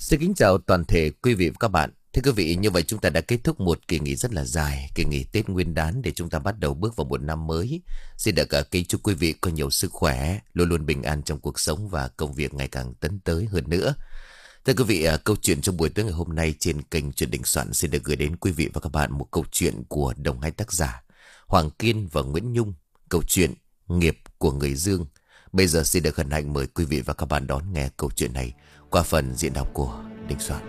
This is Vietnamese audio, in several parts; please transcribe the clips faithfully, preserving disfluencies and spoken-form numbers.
Xin kính chào toàn thể quý vị và các bạn. Thưa quý vị, như vậy chúng ta đã kết thúc một kỳ nghỉ rất là dài, kỳ nghỉ Tết Nguyên đán để chúng ta bắt đầu bước vào một năm mới. Xin được uh, kính chúc quý vị có nhiều sức khỏe, luôn luôn bình an trong cuộc sống và công việc ngày càng tấn tới hơn nữa. Thưa quý vị, uh, câu chuyện trong buổi tối ngày hôm nay trên kênh Chuyện Đình Soạn xin được gửi đến quý vị và các bạn một câu chuyện của đồng hai tác giả Hoàng Kiên và Nguyễn Nhung, câu chuyện Nghiệp của Người Dương. Bây giờ xin được hân hạnh mời quý vị và các bạn đón nghe câu chuyện này qua phần diễn đọc của Đình Soạn.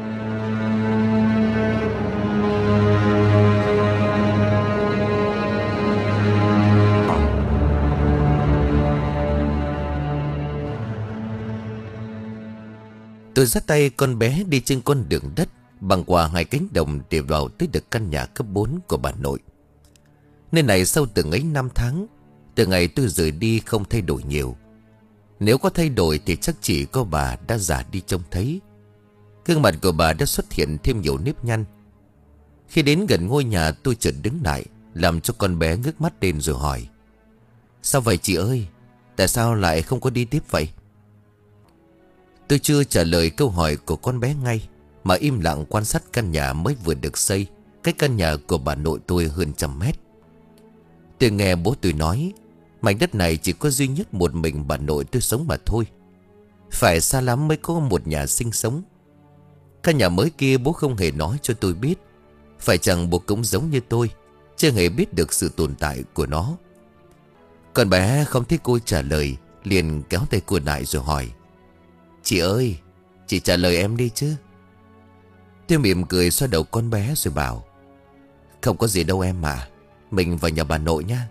Tôi dắt tay con bé đi trên con đường đất, băng qua hai cánh đồng để vào tới được căn nhà cấp bốn của bà nội. Nơi này sau từng ấy năm tháng, từ ngày tôi rời đi không thay đổi nhiều. Nếu có thay đổi thì chắc chỉ có bà đã già đi trông thấy. Gương mặt của bà đã xuất hiện thêm nhiều nếp nhăn. Khi đến gần ngôi nhà tôi chợt đứng lại, làm cho con bé ngước mắt lên rồi hỏi: "Sao vậy chị ơi? Tại sao lại không có đi tiếp vậy?" Tôi chưa trả lời câu hỏi của con bé ngay, mà im lặng quan sát căn nhà mới vừa được xây, cách căn nhà của bà nội tôi hơn trăm mét. Tôi nghe bố tôi nói mảnh đất này chỉ có duy nhất một mình bà nội tôi sống mà thôi. Phải xa lắm mới có một nhà sinh sống. Căn nhà mới kia bố không hề nói cho tôi biết. Phải chẳng bố cũng giống như tôi, chưa hề biết được sự tồn tại của nó. Con bé không thấy cô trả lời, liền kéo tay cô lại rồi hỏi: "Chị ơi, chị trả lời em đi chứ." Tôi mỉm cười xoa đầu con bé rồi bảo: "Không có gì đâu em mà, mình vào nhà bà nội nha."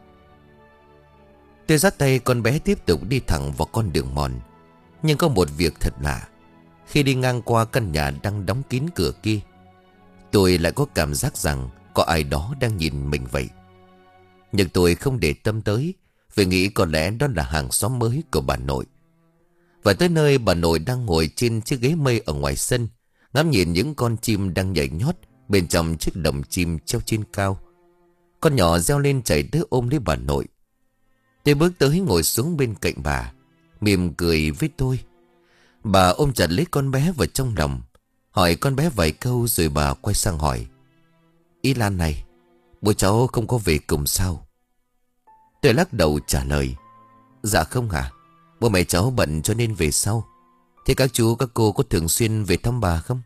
Tôi dắt tay con bé tiếp tục đi thẳng vào con đường mòn. Nhưng có một việc thật lạ. Khi đi ngang qua căn nhà đang đóng kín cửa kia, tôi lại có cảm giác rằng có ai đó đang nhìn mình vậy. Nhưng tôi không để tâm tới, vì nghĩ có lẽ đó là hàng xóm mới của bà nội. Và tới nơi bà nội đang ngồi trên chiếc ghế mây ở ngoài sân, ngắm nhìn những con chim đang nhảy nhót bên trong chiếc lồng chim treo trên cao. Con nhỏ reo lên chạy tới ôm lấy bà nội. Tôi bước tới ngồi xuống bên cạnh bà, mỉm cười với tôi. Bà ôm chặt lấy con bé vào trong lòng, hỏi con bé vài câu rồi bà quay sang hỏi: "Ý Lan này, bố cháu không có về cùng sao?" Tôi lắc đầu trả lời: "Dạ không hả? Bố mẹ cháu bận cho nên về sau. Thế các chú các cô có thường xuyên về thăm bà không?"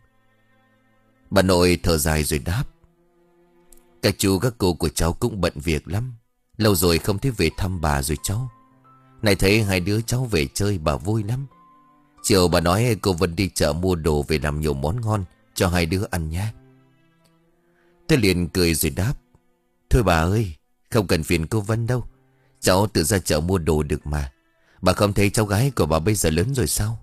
Bà nội thở dài rồi đáp: "Các chú các cô của cháu cũng bận việc lắm. Lâu rồi không thấy về thăm bà rồi cháu. Này thấy hai đứa cháu về chơi bà vui lắm. Chiều bà nói cô Vân đi chợ mua đồ về làm nhiều món ngon cho hai đứa ăn nhé." Tôi liền cười rồi đáp: "Thôi bà ơi, không cần phiền cô Vân đâu. Cháu tự ra chợ mua đồ được mà. Bà không thấy cháu gái của bà bây giờ lớn rồi sao?"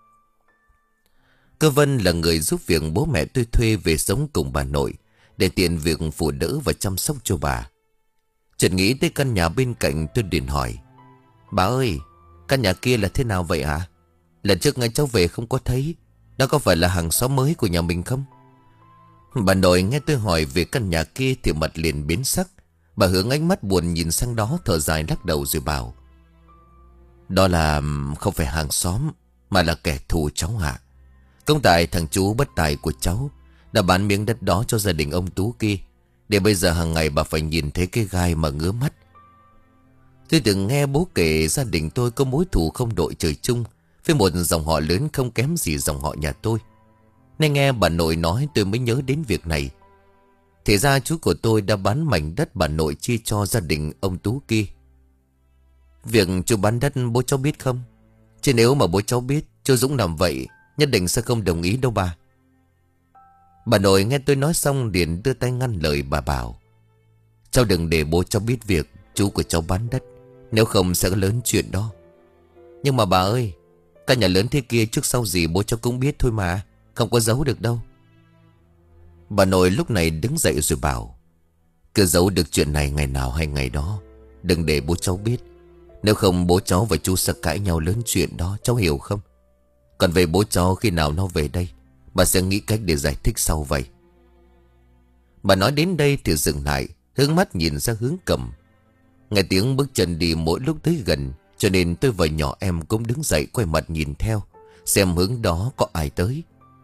Cô Vân là người giúp việc bố mẹ tôi thuê về sống cùng bà nội, để tiện việc phụ đỡ và chăm sóc cho bà. Chợt nghĩ tới căn nhà bên cạnh, tôi liền hỏi: "Bà ơi, căn nhà kia là thế nào vậy hả? Lần trước ngay cháu về không có thấy. Đó có phải là hàng xóm mới của nhà mình không?" Bà nội nghe tôi hỏi về căn nhà kia thì mặt liền biến sắc. Bà hướng ánh mắt buồn nhìn sang đó, thở dài lắc đầu rồi bảo: "Đó là không phải hàng xóm, mà là kẻ thù cháu hạ. Công tại thằng chú bất tài của cháu đã bán miếng đất đó cho gia đình ông Tú kia, để bây giờ hàng ngày bà phải nhìn thấy cái gai mà ngứa mắt." Tôi từng nghe bố kể gia đình tôi có mối thù không đội trời chung với một dòng họ lớn không kém gì dòng họ nhà tôi. Nên nghe bà nội nói tôi mới nhớ đến việc này. Thì ra chú của tôi đã bán mảnh đất bà nội chia cho gia đình ông Tú kia. Việc chú bán đất bố cháu biết không? Chứ nếu mà bố cháu biết chú Dũng làm vậy, nhất định sẽ không đồng ý đâu bà. Bà nội nghe tôi nói xong liền đưa tay ngăn lời bà bảo: "Cháu đừng để bố cháu biết việc chú của cháu bán đất, nếu không sẽ lớn chuyện đó." "Nhưng mà bà ơi, căn nhà lớn thế kia trước sau gì bố cháu cũng biết thôi mà, không có giấu được đâu." Bà nội lúc này đứng dậy rồi bảo: "Cứ giấu được chuyện này ngày nào hay ngày đó, đừng để bố cháu biết. Nếu không bố cháu và chú sẽ cãi nhau lớn chuyện đó, cháu hiểu không? Còn về bố cháu khi nào nó về đây, bà sẽ nghĩ cách để giải thích sau vậy." Bà nói đến đây thì dừng lại, hướng mắt nhìn ra hướng cầm. Nghe tiếng bước chân đi mỗi lúc tới gần, cho nên tôi và nhỏ em cũng đứng dậy quay mặt nhìn theo, xem hướng đó có ai tới.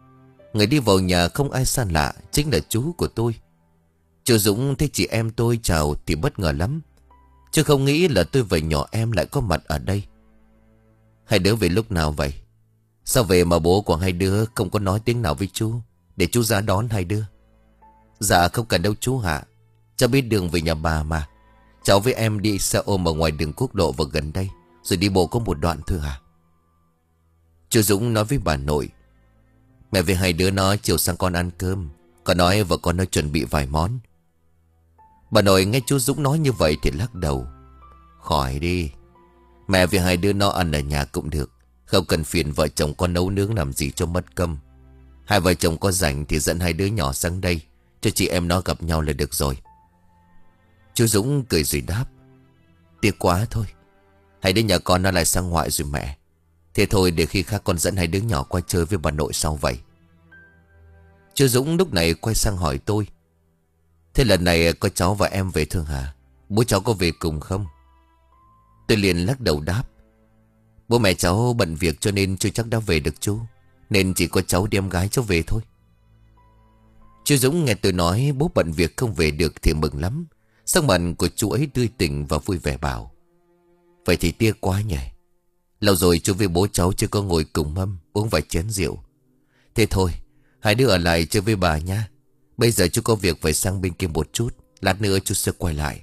Người đi vào nhà không ai xa lạ, chính là chú của tôi. Chú Dũng thấy chị em tôi chào thì bất ngờ lắm, chứ không nghĩ là tôi và nhỏ em lại có mặt ở đây. Hai đứa về lúc nào vậy? Sao về mà bố của hai đứa không có nói tiếng nào với chú, để chú ra đón hai đứa? Dạ không cần đâu chú Hạ, cháu biết đường về nhà bà mà. Cháu với em đi xe ôm ở ngoài đường quốc lộ vào gần đây, rồi đi bộ có một đoạn thôi hả? Chú Dũng nói với bà nội: Mẹ với hai đứa nó chiều sang con ăn cơm, còn nói vợ con nó chuẩn bị vài món. Bà nội nghe chú Dũng nói như vậy thì lắc đầu: Khỏi đi, mẹ với hai đứa nó ăn ở nhà cũng được, không cần phiền vợ chồng con nấu nướng làm gì cho mất công. Hai vợ chồng có rảnh thì dẫn hai đứa nhỏ sang đây, cho chị em nó gặp nhau là được rồi. Chú Dũng cười rồi đáp: Tiếc quá thôi, hai đứa nhà con nó lại sang ngoại rồi mẹ. Thế thôi, để khi khác con dẫn hai đứa nhỏ qua chơi với bà nội sau vậy. Chú Dũng lúc này quay sang hỏi tôi: Thế lần này có cháu và em về thương hả? Bố cháu có về cùng không? Tôi liền lắc đầu đáp: Bố mẹ cháu bận việc cho nên chưa chắc đã về được chú, nên chỉ có cháu đi em gái cháu về thôi. Chú Dũng nghe tôi nói bố bận việc không về được thì mừng lắm. Sắc mặt của chú ấy tươi tỉnh và vui vẻ bảo: Vậy thì tiếc quá nhỉ. Lâu rồi chú với bố cháu chưa có ngồi cùng mâm uống vài chén rượu. Thế thôi, hai đứa ở lại chơi với bà nha. Bây giờ chú có việc phải sang bên kia một chút, lát nữa chú sẽ quay lại.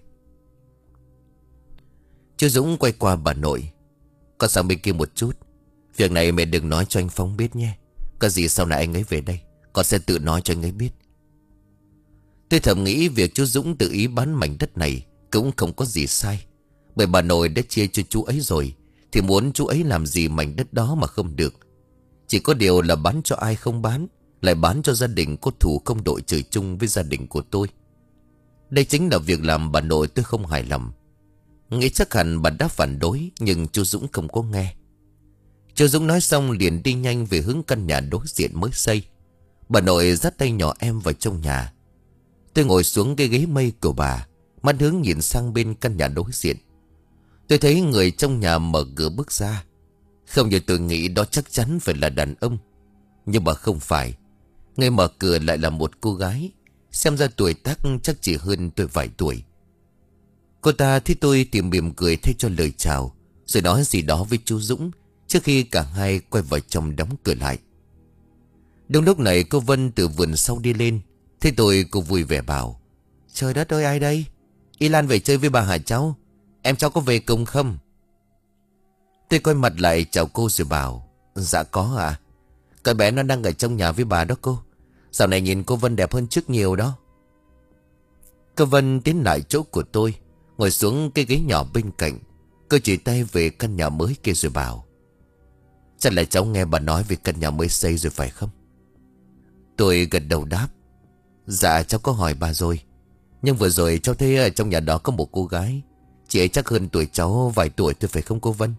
Chú Dũng quay qua bà nội: Con sang bên kia một chút, việc này mẹ đừng nói cho anh Phong biết nhé. Có gì sau này anh ấy về đây, con sẽ tự nói cho anh ấy biết. Tôi thầm nghĩ việc chú Dũng tự ý bán mảnh đất này cũng không có gì sai, bởi bà nội đã chia cho chú ấy rồi, thì muốn chú ấy làm gì mảnh đất đó mà không được. Chỉ có điều là bán cho ai không bán, lại bán cho gia đình có thù không đội trời chung với gia đình của tôi. Đây chính là việc làm bà nội tôi không hài lòng. Nghĩ chắc hẳn bà đã phản đối, nhưng chú Dũng không có nghe. Chú Dũng nói xong liền đi nhanh về hướng căn nhà đối diện mới xây. Bà nội dắt tay nhỏ em vào trong nhà. Tôi ngồi xuống cái ghế mây của bà, mắt hướng nhìn sang bên căn nhà đối diện. Tôi thấy người trong nhà mở cửa bước ra. Không như tôi nghĩ đó chắc chắn phải là đàn ông, nhưng mà không phải. Người mở cửa lại là một cô gái, xem ra tuổi tác chắc chỉ hơn tôi vài tuổi. Cô ta thấy tôi thì mỉm cười thay cho lời chào, rồi nói gì đó với chú Dũng, trước khi cả hai quay vào trong đóng cửa lại. Đúng lúc này cô Vân từ vườn sau đi lên. Thế tôi cô vui vẻ bảo: Trời đất ơi, ai đây? Y Lan về chơi với bà hả cháu? Em cháu có về cùng không? Tôi quay mặt lại chào cô rồi bảo: Dạ có ạ. À? Con bé nó đang ở trong nhà với bà đó cô. Dạo này nhìn cô Vân đẹp hơn trước nhiều đó. Cô Vân tiến lại chỗ của tôi, ngồi xuống cái ghế nhỏ bên cạnh. Cô chỉ tay về căn nhà mới kia rồi bảo: Chắc là cháu nghe bà nói về căn nhà mới xây rồi phải không? Tôi gật đầu đáp: Dạ cháu có hỏi bà rồi. Nhưng vừa rồi cháu thấy ở trong nhà đó có một cô gái. Chị ấy chắc hơn tuổi cháu vài tuổi thôi phải không cô Vân?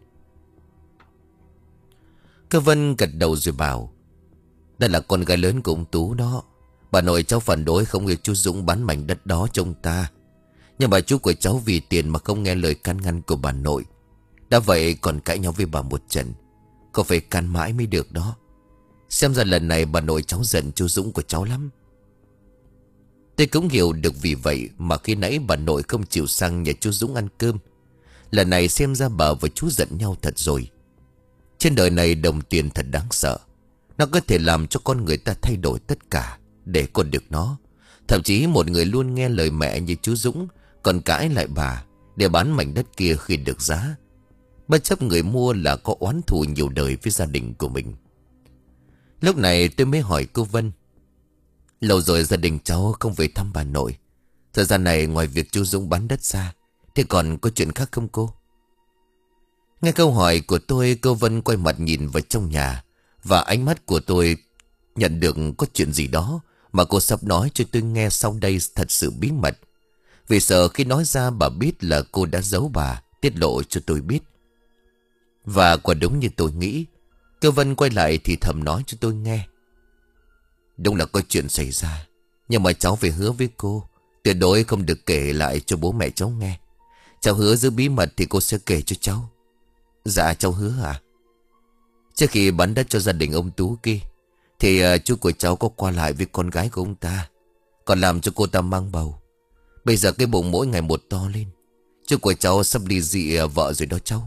Cô Vân gật đầu rồi bảo: Đây là con gái lớn của ông Tú đó. Bà nội cháu phản đối không yêu chú Dũng bán mảnh đất đó cho ông ta. Nhưng bà chú của cháu vì tiền mà không nghe lời can ngăn của bà nội. Đã vậy còn cãi nhau với bà một trận. Có phải can mãi mới được đó. Xem ra lần này bà nội cháu giận chú Dũng của cháu lắm. Tôi cũng hiểu được vì vậy mà khi nãy bà nội không chịu sang nhà chú Dũng ăn cơm. Lần này xem ra bà và chú giận nhau thật rồi. Trên đời này đồng tiền thật đáng sợ. Nó có thể làm cho con người ta thay đổi tất cả để còn được nó. Thậm chí một người luôn nghe lời mẹ như chú Dũng còn cãi lại bà để bán mảnh đất kia khi được giá, bất chấp người mua là có oán thù nhiều đời với gia đình của mình. Lúc này tôi mới hỏi cô Vân: Lâu rồi gia đình cháu không về thăm bà nội. Thời gian này ngoài việc chú Dũng bán đất ra thì còn có chuyện khác không cô? Nghe câu hỏi của tôi, cô Vân quay mặt nhìn vào trong nhà, và ánh mắt của tôi nhận được có chuyện gì đó mà cô sắp nói cho tôi nghe sau đây thật sự bí mật. Vì sợ khi nói ra bà biết là cô đã giấu bà, tiết lộ cho tôi biết. Và quả đúng như tôi nghĩ, cô Vân quay lại thì thầm nói cho tôi nghe: Đúng là có chuyện xảy ra, nhưng mà cháu phải hứa với cô tuyệt đối không được kể lại cho bố mẹ cháu nghe. Cháu hứa giữ bí mật thì cô sẽ kể cho cháu. Dạ cháu hứa à? Trước khi bán đất cho gia đình ông Tú kia Thì uh, chú của cháu có qua lại với con gái của ông ta, còn làm cho cô ta mang bầu. Bây giờ cái bụng mỗi ngày một to lên. Chú của cháu sắp ly dị uh, vợ rồi đó cháu.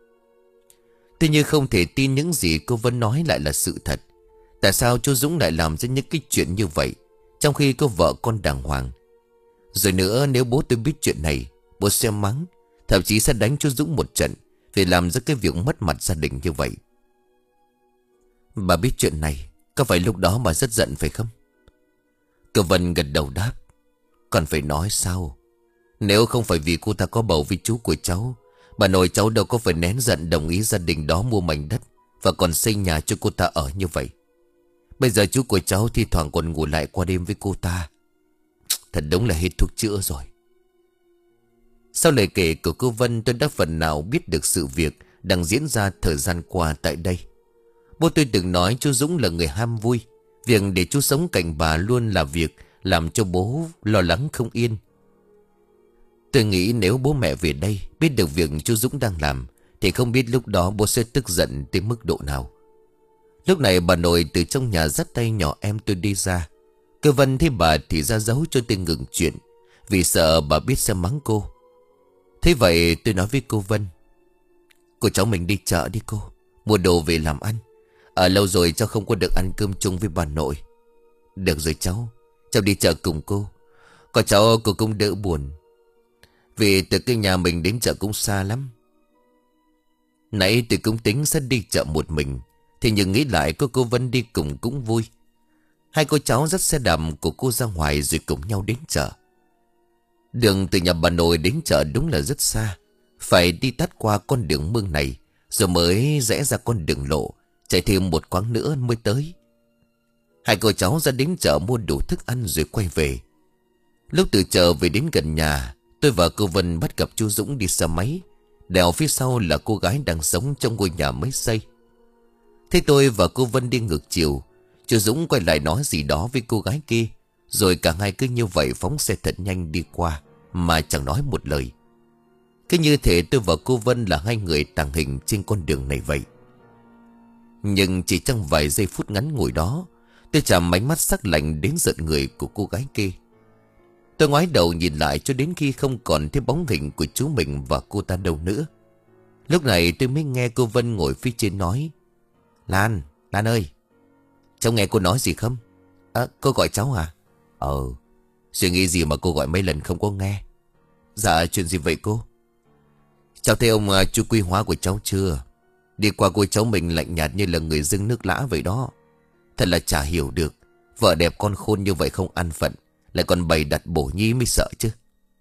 Tuy nhiên không thể tin những gì cô Vân nói lại là sự thật. Tại sao chú Dũng lại làm ra những cái chuyện như vậy, trong khi có vợ con đàng hoàng? Rồi nữa, nếu bố tôi biết chuyện này, bố sẽ mắng, thậm chí sẽ đánh chú Dũng một trận vì làm ra cái việc mất mặt gia đình như vậy. Bà biết chuyện này, có phải lúc đó bà rất giận phải không? Cô Vân gật đầu đáp. Còn phải nói sao? Nếu không phải vì cô ta có bầu với chú của cháu, bà nội cháu đâu có phải nén giận đồng ý gia đình đó mua mảnh đất và còn xây nhà cho cô ta ở như vậy. Bây giờ chú của cháu thi thoảng còn ngủ lại qua đêm với cô ta. Thật đúng là hết thuốc chữa rồi. Sau lời kể của cô Vân, tôi đã phần nào biết được sự việc đang diễn ra thời gian qua tại đây. Bố tôi từng nói chú Dũng là người ham vui. Việc để chú sống cạnh bà luôn là việc làm cho bố lo lắng không yên. Tôi nghĩ nếu bố mẹ về đây biết được việc chú Dũng đang làm, thì không biết lúc đó bố sẽ tức giận tới mức độ nào. Lúc này bà nội từ trong nhà dắt tay nhỏ em tôi đi ra. Cô Vân thấy bà thì ra dấu cho tôi ngừng chuyện, vì sợ bà biết sẽ mắng cô. Thế vậy tôi nói với cô Vân: Cô cháu mình đi chợ đi cô, mua đồ về làm ăn. Ở lâu rồi cháu không có được ăn cơm chung với bà nội. Được rồi cháu, cháu đi chợ cùng cô. Có cháu cô cũng đỡ buồn, vì từ cái nhà mình đến chợ cũng xa lắm. Nãy tôi cũng tính sẽ đi chợ một mình, thì nhưng nghĩ lại có cô Vân đi cùng cũng vui. Hai cô cháu dắt xe đạp của cô ra ngoài rồi cùng nhau đến chợ. Đường từ nhà bà nội đến chợ đúng là rất xa, phải đi tắt qua con đường mương này, rồi mới rẽ ra con đường lộ, chạy thêm một quãng nữa mới tới. Hai cô cháu ra đến chợ mua đủ thức ăn rồi quay về. Lúc từ chợ về đến gần nhà, tôi và cô Vân bắt gặp chú Dũng đi xe máy, đèo phía sau là cô gái đang sống trong ngôi nhà mới xây. Thế tôi và cô Vân đi ngược chiều, chú Dũng quay lại nói gì đó với cô gái kia, rồi cả hai cứ như vậy phóng xe thật nhanh đi qua, mà chẳng nói một lời. Cứ như thể tôi và cô Vân là hai người tàng hình trên con đường này vậy. Nhưng chỉ trong vài giây phút ngắn ngủi đó, tôi chạm ánh mắt sắc lạnh đến giận người của cô gái kia. Tôi ngoái đầu nhìn lại cho đến khi không còn thấy bóng hình của chú mình và cô ta đâu nữa. Lúc này tôi mới nghe cô Vân ngồi phía trên nói: Lan, Lan ơi, cháu nghe cô nói gì không? À, cô gọi cháu à? Ờ, suy nghĩ gì mà cô gọi mấy lần không có nghe? Dạ, chuyện gì vậy cô? Cháu thấy ông uh, chú Quy Hóa của cháu chưa? Đi qua cô cháu mình lạnh nhạt như là người dưng nước lã vậy đó. Thật là chả hiểu được, vợ đẹp con khôn như vậy không an phận, lại còn bày đặt bổ nhí mới sợ chứ.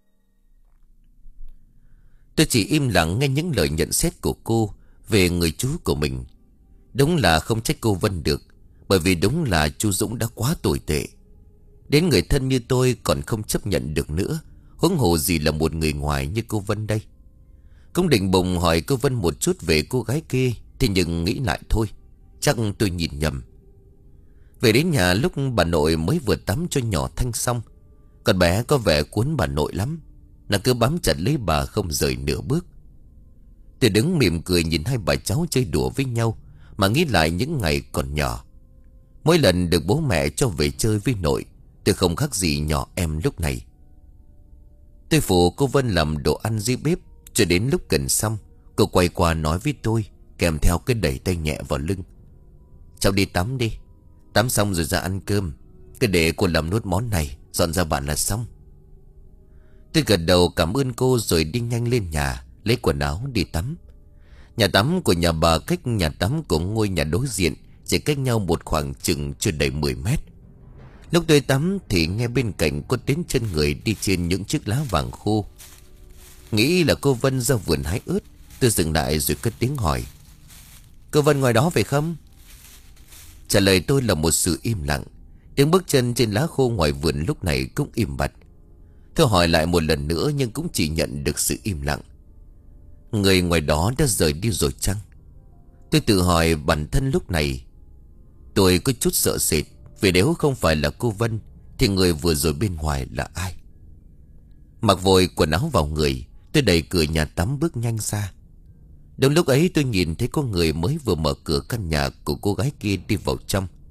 Tôi chỉ im lặng nghe những lời nhận xét của cô về người chú của mình. Đúng là không trách cô Vân được, bởi vì đúng là chú Dũng đã quá tồi tệ. Đến người thân như tôi còn không chấp nhận được nữa, huống hồ gì là một người ngoài như cô Vân đây. Cũng định bụng hỏi cô Vân một chút về cô gái kia, thì nhưng nghĩ lại thôi, chắc tôi nhìn nhầm. Về đến nhà lúc bà nội mới vừa tắm cho nhỏ Thanh xong, con bé có vẻ cuốn bà nội lắm, nó cứ bám chặt lấy bà không rời nửa bước. Tôi đứng mỉm cười nhìn hai bà cháu chơi đùa với nhau, mà nghĩ lại những ngày còn nhỏ. Mỗi lần được bố mẹ cho về chơi với nội, tôi không khác gì nhỏ em lúc này. Tôi phụ cô Vân làm đồ ăn dưới bếp, cho đến lúc gần xong, cô quay qua nói với tôi, kèm theo cái đẩy tay nhẹ vào lưng: Cháu đi tắm đi, tắm xong rồi ra ăn cơm. Cứ để cô làm nốt món này, dọn ra bàn là xong. Tôi gật đầu cảm ơn cô rồi đi nhanh lên nhà, lấy quần áo đi tắm. Nhà tắm của nhà bà cách nhà tắm của ngôi nhà đối diện chỉ cách nhau một khoảng chừng chưa đầy mười mét. Lúc tôi tắm thì nghe bên cạnh có tiếng chân người đi trên những chiếc lá vàng khô. Nghĩ là cô Vân ra vườn hái ớt, tôi dừng lại rồi cất tiếng hỏi: Cô Vân ngoài đó phải không? Trả lời tôi là một sự im lặng. Tiếng bước chân trên lá khô ngoài vườn lúc này cũng im bặt. Tôi hỏi lại một lần nữa nhưng cũng chỉ nhận được sự im lặng. Người ngoài đó đã rời đi rồi chăng? Tôi tự hỏi bản thân lúc này. Tôi có chút sợ sệt, vì nếu không phải là cô Vân thì người vừa rồi bên ngoài là ai? Mặc vội quần áo vào người, tôi đẩy cửa nhà tắm bước nhanh ra. Đúng lúc ấy tôi nhìn thấy có người mới vừa mở cửa căn nhà của cô gái kia đi vào trong.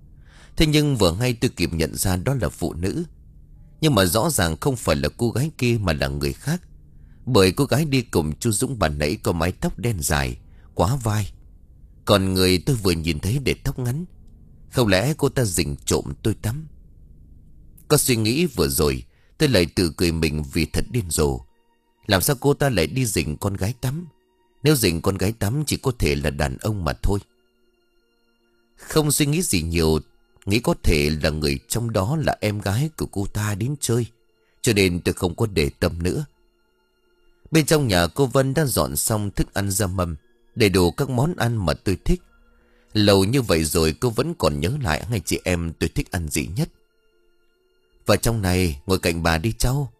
Thế nhưng vừa ngay tôi kịp nhận ra đó là phụ nữ. Nhưng mà rõ ràng không phải là cô gái kia mà là người khác. Bởi cô gái đi cùng chú Dũng ban nãy có mái tóc đen dài, quá vai. Còn người tôi vừa nhìn thấy để tóc ngắn. Không lẽ cô ta rình trộm tôi tắm? Có suy nghĩ vừa rồi, tôi lại tự cười mình vì thật điên rồ. Làm sao cô ta lại đi rình con gái tắm? Nếu rình con gái tắm chỉ có thể là đàn ông mà thôi. Không suy nghĩ gì nhiều, nghĩ có thể là người trong đó là em gái của cô ta đến chơi, cho nên tôi không có để tâm nữa. Bên trong nhà cô Vân đã dọn xong thức ăn ra mâm, đầy đủ các món ăn mà tôi thích. Lâu như vậy rồi cô vẫn còn nhớ lại hai chị em tôi thích ăn gì nhất. Vào trong này ngồi cạnh bà đi cháu.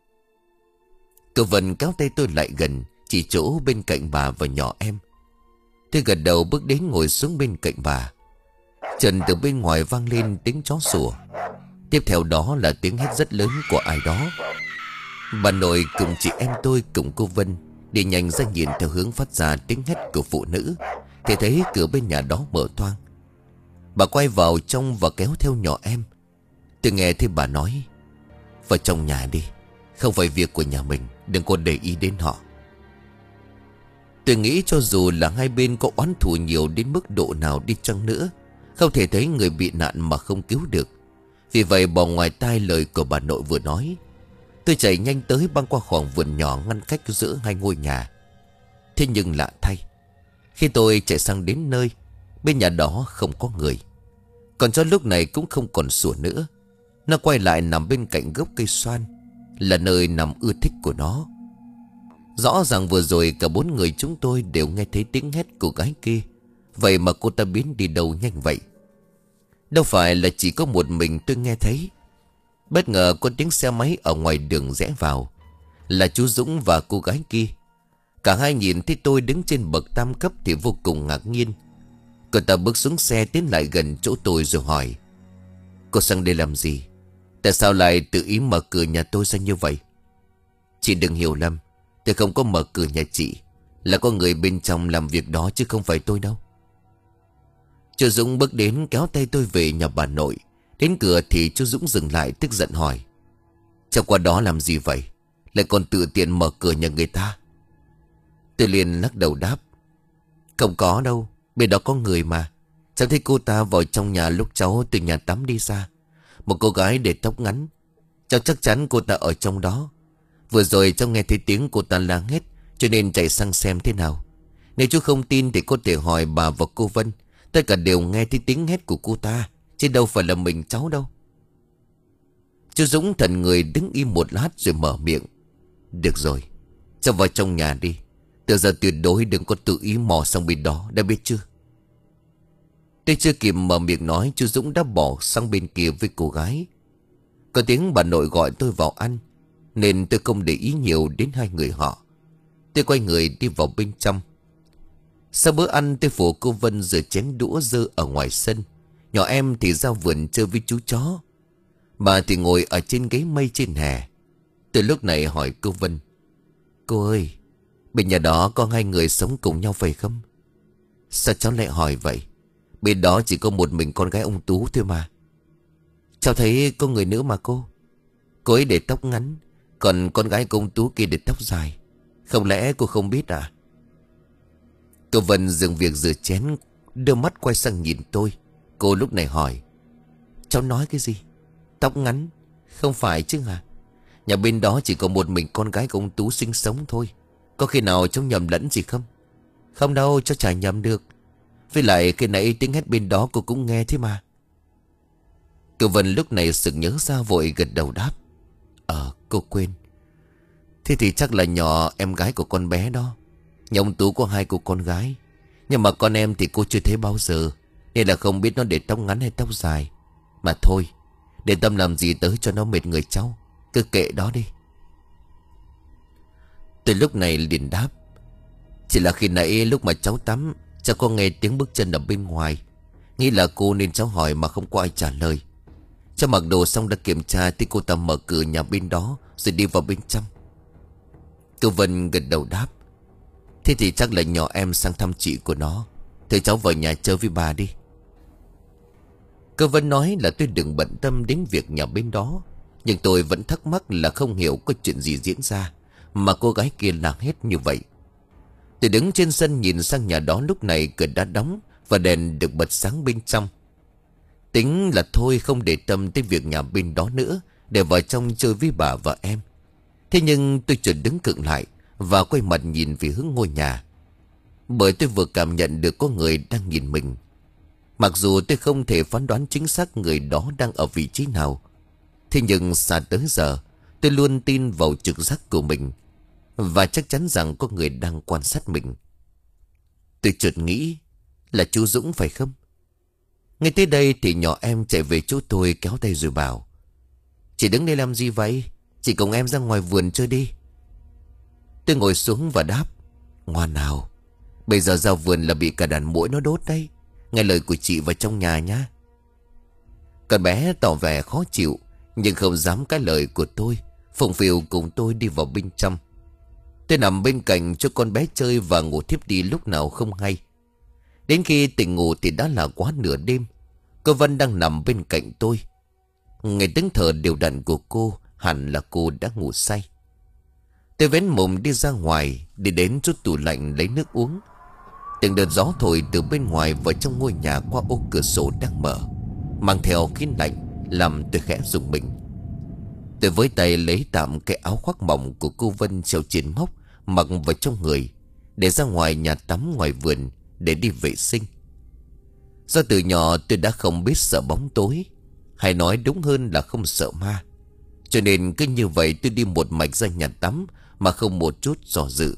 Cô Vân kéo tay tôi lại gần, chỉ chỗ bên cạnh bà và nhỏ em. Tôi gật đầu bước đến ngồi xuống bên cạnh bà. Trần từ bên ngoài vang lên tiếng chó sủa. Tiếp theo đó là tiếng hét rất lớn của ai đó. Bà nội cùng chị em tôi cùng cô Vân đi nhanh ra nhìn theo hướng phát ra tiếng hét của phụ nữ, thì thấy cửa bên nhà đó mở toang. Bà quay vào trong và kéo theo nhỏ em. Tôi nghe thấy bà nói: vào trong nhà đi, không phải việc của nhà mình, đừng có để ý đến họ. Tôi nghĩ cho dù là hai bên có oán thù nhiều đến mức độ nào đi chăng nữa, không thể thấy người bị nạn mà không cứu được. Vì vậy bỏ ngoài tai lời của bà nội vừa nói, tôi chạy nhanh tới băng qua khoảng vườn nhỏ ngăn cách giữa hai ngôi nhà. Thế nhưng lạ thay, khi tôi chạy sang đến nơi, bên nhà đó không có người. Còn cho lúc này cũng không còn sủa nữa. Nó quay lại nằm bên cạnh gốc cây xoan, là nơi nằm ưa thích của nó. Rõ ràng vừa rồi cả bốn người chúng tôi đều nghe thấy tiếng hét của gái kia. Vậy mà cô ta biến đi đâu nhanh vậy? Đâu phải là chỉ có một mình tôi nghe thấy. Bất ngờ có tiếng xe máy ở ngoài đường rẽ vào. Là chú Dũng và cô gái kia. Cả hai nhìn thấy tôi đứng trên bậc tam cấp thì vô cùng ngạc nhiên. Cô ta bước xuống xe tiến lại gần chỗ tôi rồi hỏi: cô sang đây làm gì? Tại sao lại tự ý mở cửa nhà tôi ra như vậy? Chị đừng hiểu lầm, tôi không có mở cửa nhà chị. Là có người bên trong làm việc đó chứ không phải tôi đâu. Chú Dũng bước đến kéo tay tôi về nhà bà nội. Đến cửa thì chú Dũng dừng lại tức giận hỏi: cháu qua đó làm gì vậy? Lại còn tự tiện mở cửa nhà người ta. Tôi liền lắc đầu đáp: không có đâu, bên đó có người mà. Cháu thấy cô ta vào trong nhà lúc cháu từ nhà tắm đi ra. Một cô gái để tóc ngắn. Cháu chắc chắn cô ta ở trong đó. Vừa rồi cháu nghe thấy tiếng cô ta la hét, cho nên chạy sang xem thế nào. Nếu chú không tin thì có thể hỏi bà và cô Vân. Tất cả đều nghe thấy tiếng hét của cô ta, chứ đâu phải là mình cháu đâu. Chú Dũng thần người đứng im một lát rồi mở miệng: được rồi, cháu vào trong nhà đi. Từ giờ tuyệt đối đừng có tự ý mò sang bên đó, đã biết chưa? Tôi chưa kịp mở miệng nói, chú Dũng đã bỏ sang bên kia với cô gái. Có tiếng bà nội gọi tôi vào ăn, nên tôi không để ý nhiều đến hai người họ. Tôi quay người đi vào bên trong. Sau bữa ăn tôi phụ cô Vân rửa chén đũa dơ ở ngoài sân. Nhỏ em thì ra vườn chơi với chú chó. Bà thì ngồi ở trên ghế mây trên hè. Tôi lúc này hỏi cô Vân: cô ơi, bên nhà đó có hai người sống cùng nhau phải không? Sao cháu lại hỏi vậy? Bên đó chỉ có một mình con gái ông Tú thôi mà. Cháu thấy có người nữa mà cô. Cô ấy để tóc ngắn, còn con gái của ông Tú kia để tóc dài. Không lẽ cô không biết à? Cô Vân dừng việc rửa chén, đưa mắt quay sang nhìn tôi. Cô lúc này hỏi: cháu nói cái gì? Tóc ngắn? Không phải chứ hả? Nhà bên đó chỉ có một mình con gái của ông Tú sinh sống thôi. Có khi nào cháu nhầm lẫn gì không? Không đâu, cháu chả nhầm được. Với lại khi nãy tiếng hét bên đó cô cũng nghe thế mà. Cô Vân lúc này sực nhớ ra vội gật đầu đáp: Ờ cô quên. Thế thì chắc là nhỏ em gái của con bé đó. Nhà ông Tú có hai cô con gái, nhưng mà con em thì cô chưa thấy bao giờ, nên là không biết nó để tóc ngắn hay tóc dài. Mà thôi, để tâm làm gì tới cho nó mệt người cháu. Cứ kệ đó đi. Từ lúc này liền đáp: chỉ là khi nãy lúc mà cháu tắm, cháu có nghe tiếng bước chân ở bên ngoài. Nghĩ là cô nên cháu hỏi mà không có ai trả lời. Cháu mặc đồ xong đã kiểm tra thì cô ta mở cửa nhà bên đó rồi đi vào bên trong. Cô Vân gật đầu đáp: thế thì chắc là nhỏ em sang thăm chị của nó. Thế cháu vào nhà chơi với bà đi. Cô Vân nói là tôi đừng bận tâm đến việc nhà bên đó. Nhưng tôi vẫn thắc mắc là không hiểu có chuyện gì diễn ra mà cô gái kia làm hết như vậy. Tôi đứng trên sân nhìn sang nhà đó, lúc này cửa đã đóng và đèn được bật sáng bên trong. Tính là thôi không để tâm tới việc nhà bên đó nữa, để vào trong chơi với bà và em. Thế nhưng tôi chợt đứng khựng lại và quay mặt nhìn về hướng ngôi nhà. Bởi tôi vừa cảm nhận được có người đang nhìn mình. Mặc dù tôi không thể phán đoán chính xác người đó đang ở vị trí nào, thế nhưng xa tới giờ tôi luôn tin vào trực giác của mình, và chắc chắn rằng có người đang quan sát mình. Tôi chợt nghĩ là chú Dũng phải không? Ngay tới đây thì nhỏ em chạy về chỗ tôi kéo tay rồi bảo: "Chị đứng đây làm gì vậy? Chị cùng em ra ngoài vườn chơi đi." Tôi ngồi xuống và đáp: "Ngoan nào, bây giờ ra vườn là bị cả đàn muỗi nó đốt đấy. Nghe lời của chị vào trong nhà nhá." Con bé tỏ vẻ khó chịu nhưng không dám cãi lời của tôi, phụng phịu cùng tôi đi vào bên trong. Tôi nằm bên cạnh cho con bé chơi và ngủ thiếp đi lúc nào không hay. Đến khi tỉnh ngủ thì đã là quá nửa đêm. Cô Vân đang nằm bên cạnh tôi. Nghe tiếng thở đều đặn của cô, hẳn là cô đã ngủ say. Tôi vén mồm đi ra ngoài, đi đến chút tủ lạnh lấy nước uống. Từng đợt gió thổi từ bên ngoài vào trong ngôi nhà qua ô cửa sổ đang mở, mang theo khí lạnh làm tôi khẽ rùng mình. Tôi với tay lấy tạm cái áo khoác mỏng của cô Vân treo trên móc, mặc vào trong người, để ra ngoài nhà tắm ngoài vườn để đi vệ sinh. Do từ nhỏ tôi đã không biết sợ bóng tối, hay nói đúng hơn là không sợ ma, cho nên cứ như vậy tôi đi một mạch ra nhà tắm mà không một chút do dự.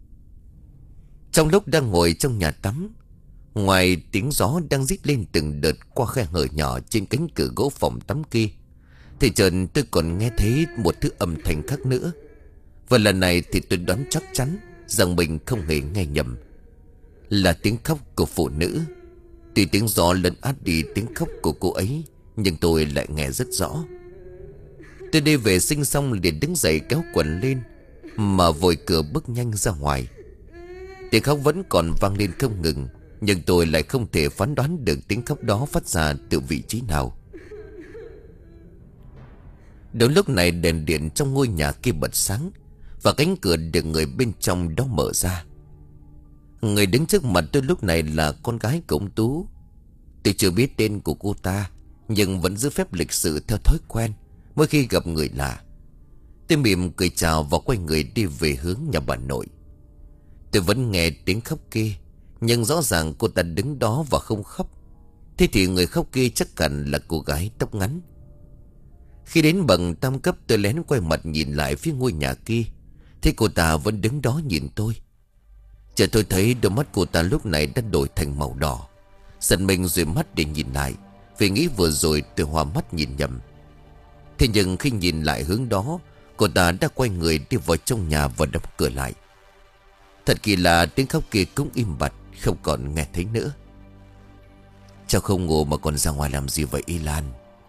Trong lúc đang ngồi trong nhà tắm, ngoài tiếng gió đang rít lên từng đợt qua khe hở nhỏ trên cánh cửa gỗ phòng tắm kia, thì chợt tôi còn nghe thấy một thứ âm thanh khác nữa. Và lần này thì tôi đoán chắc chắn rằng mình không hề nghe nhầm. Là tiếng khóc của phụ nữ. Tuy tiếng gió lấn át đi tiếng khóc của cô ấy, nhưng tôi lại nghe rất rõ. Tôi đi vệ sinh xong liền đứng dậy kéo quần lên, mà vội cửa bước nhanh ra ngoài. Tiếng khóc vẫn còn vang lên không ngừng, nhưng tôi lại không thể phán đoán được tiếng khóc đó phát ra từ vị trí nào. Đúng lúc này đèn điện trong ngôi nhà kia bật sáng, và cánh cửa được người bên trong đó mở ra. Người đứng trước mặt tôi lúc này là con gái của ông Tú. Tôi chưa biết tên của cô ta, nhưng vẫn giữ phép lịch sự theo thói quen mỗi khi gặp người lạ. Tôi mỉm cười chào và quay người đi về hướng nhà bà nội. Tôi vẫn nghe tiếng khóc kia, nhưng rõ ràng cô ta đứng đó và không khóc. Thế thì người khóc kia chắc hẳn là cô gái tóc ngắn. Khi đến bậc tam cấp, tôi lén quay mặt nhìn lại phía ngôi nhà kia, thì cô ta vẫn đứng đó nhìn tôi. Chợt tôi thấy đôi mắt cô ta lúc này đã đổi thành màu đỏ. Giật mình rồi mắt để nhìn lại, vì nghĩ vừa rồi tôi hoa mắt nhìn nhầm. Thế nhưng khi nhìn lại hướng đó, cô ta đã quay người đi vào trong nhà và đóng cửa lại. Thật kỳ lạ, tiếng khóc kia cũng im bặt, không còn nghe thấy nữa. Cháu không ngủ mà còn ra ngoài làm gì vậy Y Lan?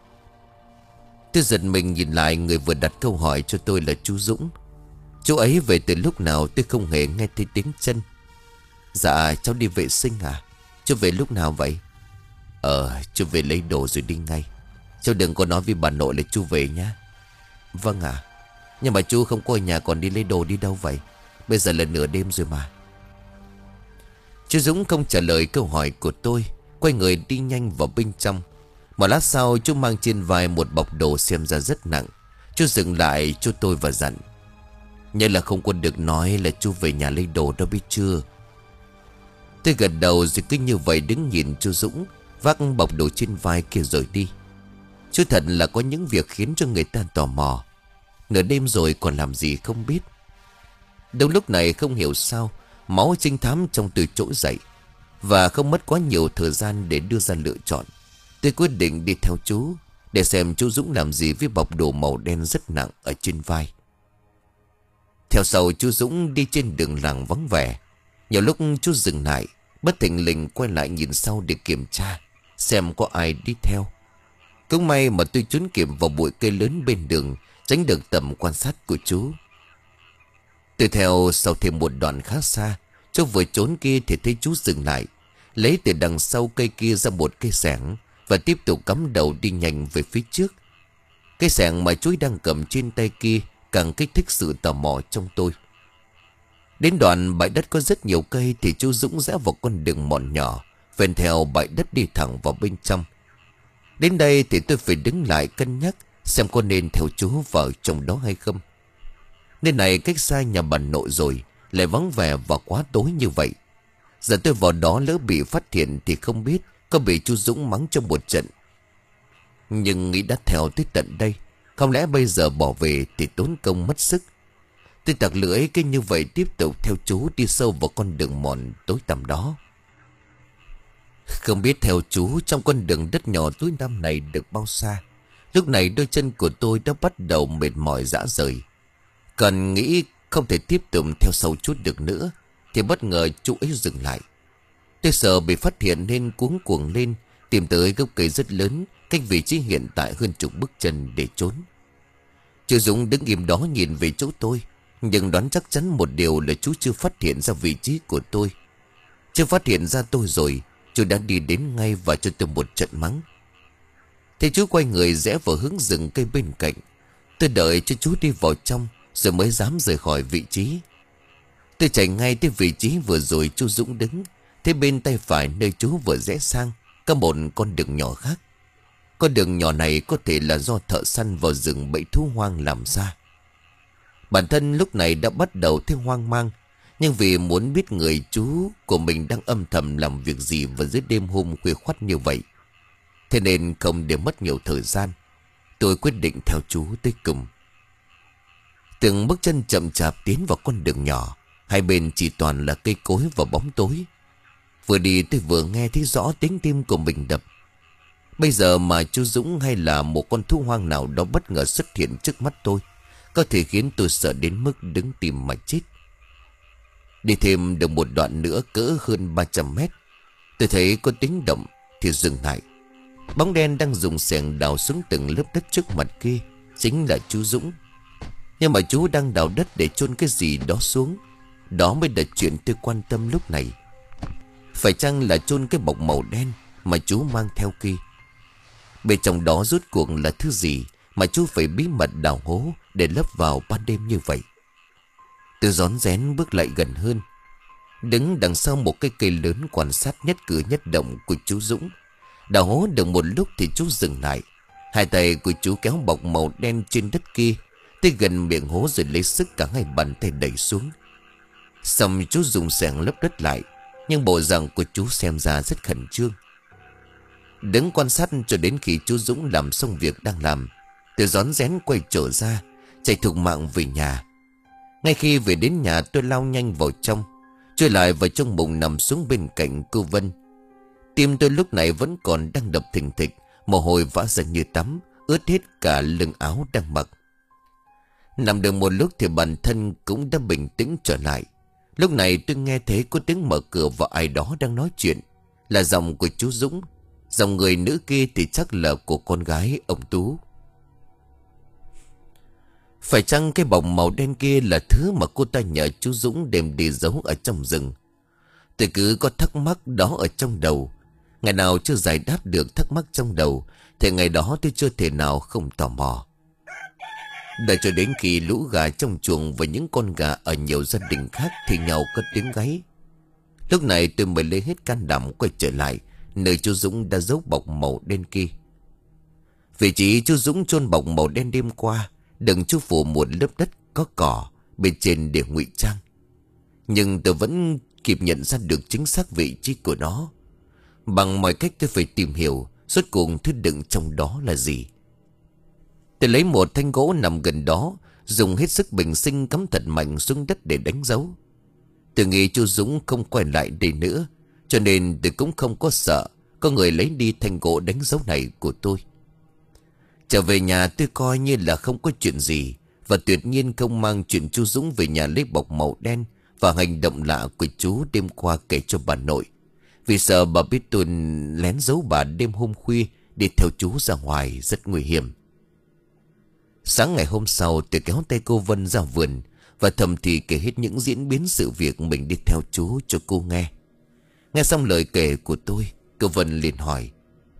Tôi giật mình nhìn lại người vừa đặt câu hỏi cho tôi là chú Dũng. Chú ấy về từ lúc nào tôi không hề nghe thấy tiếng chân. Dạ cháu đi vệ sinh à? Chú về lúc nào vậy? Ờ chú về lấy đồ rồi đi ngay. Cháu đừng có nói với bà nội là chú về nhá. Vâng ạ. Nhưng mà chú không có ở nhà còn đi lấy đồ đi đâu vậy? Bây giờ là nửa đêm rồi mà. Chú Dũng không trả lời câu hỏi của tôi, quay người đi nhanh vào bên trong. Một lát sau chú mang trên vai một bọc đồ xem ra rất nặng. Chú dừng lại cho tôi và dặn: nhớ là không có được nói là chú về nhà lấy đồ đó biết chưa? Tôi gật đầu rồi cứ như vậy đứng nhìn chú Dũng vác bọc đồ trên vai kia rồi đi. Chú thật là có những việc khiến cho người ta tò mò. Nửa đêm rồi còn làm gì không biết. Đúng lúc này không hiểu sao máu trinh thám trong tôi trỗi dậy, và không mất quá nhiều thời gian để đưa ra lựa chọn. Tôi quyết định đi theo chú để xem chú Dũng làm gì với bọc đồ màu đen rất nặng ở trên vai. Theo sau chú Dũng đi trên đường làng vắng vẻ. Nhiều lúc chú dừng lại, bất thình lình quay lại nhìn sau để kiểm tra xem có ai đi theo. Cũng may mà tôi trốn kịp vào bụi cây lớn bên đường, tránh được tầm quan sát của chú. Tôi theo sau thêm một đoạn khá xa. Chú vừa trốn kia thì thấy chú dừng lại, lấy từ đằng sau cây kia ra một cây xẻng và tiếp tục cắm đầu đi nhanh về phía trước. Cái xẻng mà chú đang cầm trên tay kia càng kích thích sự tò mò trong tôi. Đến đoạn bãi đất có rất nhiều cây thì chú Dũng rẽ vào con đường mòn nhỏ, ven theo bãi đất đi thẳng vào bên trong. Đến đây thì tôi phải đứng lại cân nhắc xem có nên theo chú vào trong đó hay không. Nơi này cách xa nhà bà nội rồi, lại vắng vẻ và quá tối như vậy. Giờ tôi vào đó lỡ bị phát hiện thì không biết có bị chú Dũng mắng trong một trận. Nhưng nghĩ đã theo tới tận đây, không lẽ bây giờ bỏ về thì tốn công mất sức. Tôi tặc lưỡi cái như vậy tiếp tục theo chú đi sâu vào con đường mòn tối tăm đó. Không biết theo chú trong con đường đất nhỏ tối tăm này được bao xa. Lúc này đôi chân của tôi đã bắt đầu mệt mỏi rã rời. Còn nghĩ không thể tiếp tục theo sau chút được nữa thì bất ngờ chú ấy dừng lại. Tôi sợ bị phát hiện nên cuống cuồng lên, tìm tới gốc cây rất lớn cách vị trí hiện tại hơn chục bước chân để trốn. Chú Dũng đứng im đó nhìn về chỗ tôi, nhưng đoán chắc chắn một điều là chú chưa phát hiện ra vị trí của tôi. Chưa phát hiện ra tôi rồi, chú đã đi đến ngay và cho tôi một trận mắng. Thế chú quay người rẽ vào hướng rừng cây bên cạnh. Tôi đợi cho chú đi vào trong rồi mới dám rời khỏi vị trí. Tôi chạy ngay tới vị trí vừa rồi chú Dũng đứng. Thế bên tay phải nơi chú vừa rẽ sang có một con đường nhỏ khác. Con đường nhỏ này có thể là do thợ săn vào rừng bẫy thú hoang làm ra. Bản thân lúc này đã bắt đầu thấy hoang mang, nhưng vì muốn biết người chú của mình đang âm thầm làm việc gì vào dưới đêm hôm khuya khoắt như vậy, thế nên không để mất nhiều thời gian, tôi quyết định theo chú tới cùng. Từng bước chân chậm chạp tiến vào con đường nhỏ, hai bên chỉ toàn là cây cối và bóng tối. Vừa đi tôi vừa nghe thấy rõ tiếng tim của mình đập. Bây giờ mà chú Dũng hay là một con thú hoang nào đó bất ngờ xuất hiện trước mắt tôi, có thể khiến tôi sợ đến mức đứng tìm mà chết. Đi thêm được một đoạn nữa cỡ hơn ba trăm mét, tôi thấy có tiếng động thì dừng lại. Bóng đen đang dùng xẻng đào xuống từng lớp đất trước mặt kia chính là chú Dũng. Nhưng mà chú đang đào đất để chôn cái gì đó xuống. Đó mới là chuyện tôi quan tâm lúc này. Phải chăng là chôn cái bọc màu đen mà chú mang theo kia? Bên trong đó rốt cuộc là thứ gì mà chú phải bí mật đào hố để lấp vào ban đêm như vậy? Tôi rón rén bước lại gần hơn, đứng đằng sau một cái cây lớn quan sát nhất cử nhất động của chú Dũng. Đào hố được một lúc thì chú dừng lại. Hai tay của chú kéo bọc màu đen trên đất kia tới gần miệng hố rồi lấy sức cả hai bàn tay đẩy xuống. Xong chú dùng xẻng lấp đất lại, nhưng bộ dạng của chú xem ra rất khẩn trương. Đứng quan sát cho đến khi chú Dũng làm xong việc đang làm, tôi rón rén quay trở ra, chạy thục mạng về nhà. Ngay khi về đến nhà tôi lao nhanh vào trong, chui lại vào trong bụng nằm xuống bên cạnh cô Vân. Tim tôi lúc này vẫn còn đang đập thình thịch, mồ hôi vã ra như tắm, ướt hết cả lưng áo đang mặc. Nằm được một lúc thì bản thân cũng đã bình tĩnh trở lại. Lúc này tôi nghe thấy có tiếng mở cửa và ai đó đang nói chuyện. Là giọng của chú Dũng. Giọng người nữ kia thì chắc là của con gái ông Tú. Phải chăng cái bọc màu đen kia là thứ mà cô ta nhờ chú Dũng đem đi giấu ở trong rừng? Tôi cứ có thắc mắc đó ở trong đầu. Ngày nào chưa giải đáp được thắc mắc trong đầu thì ngày đó tôi chưa thể nào không tò mò. Đợi cho đến khi lũ gà trong chuồng và những con gà ở nhiều gia đình khác thì nhau có tiếng gáy. Lúc này tôi mới lấy hết can đảm quay trở lại nơi chú Dũng đã giấu bọc màu đen kia. Vị trí chú Dũng chôn bọc màu đen đêm qua đừng chú phủ một lớp đất có cỏ bên trên để ngụy trang. Nhưng tôi vẫn kịp nhận ra được chính xác vị trí của nó. Bằng mọi cách tôi phải tìm hiểu rốt cuộc thứ đựng trong đó là gì. Tôi lấy một thanh gỗ nằm gần đó, dùng hết sức bình sinh cắm thật mạnh xuống đất để đánh dấu. Tôi nghĩ chú Dũng không quay lại đây nữa, cho nên tôi cũng không có sợ có người lấy đi thanh gỗ đánh dấu này của tôi. Trở về nhà tôi coi như là không có chuyện gì, và tuyệt nhiên không mang chuyện chú Dũng về nhà lấy bọc màu đen và hành động lạ của chú đêm qua kể cho bà nội, vì sợ bà biết tôi lén giấu bà đêm hôm khuya đi theo chú ra ngoài rất nguy hiểm. Sáng ngày hôm sau tôi kéo tay cô Vân ra vườn và thầm thì kể hết những diễn biến sự việc mình đi theo chú cho cô nghe. Nghe xong lời kể của tôi, cô Vân liền hỏi: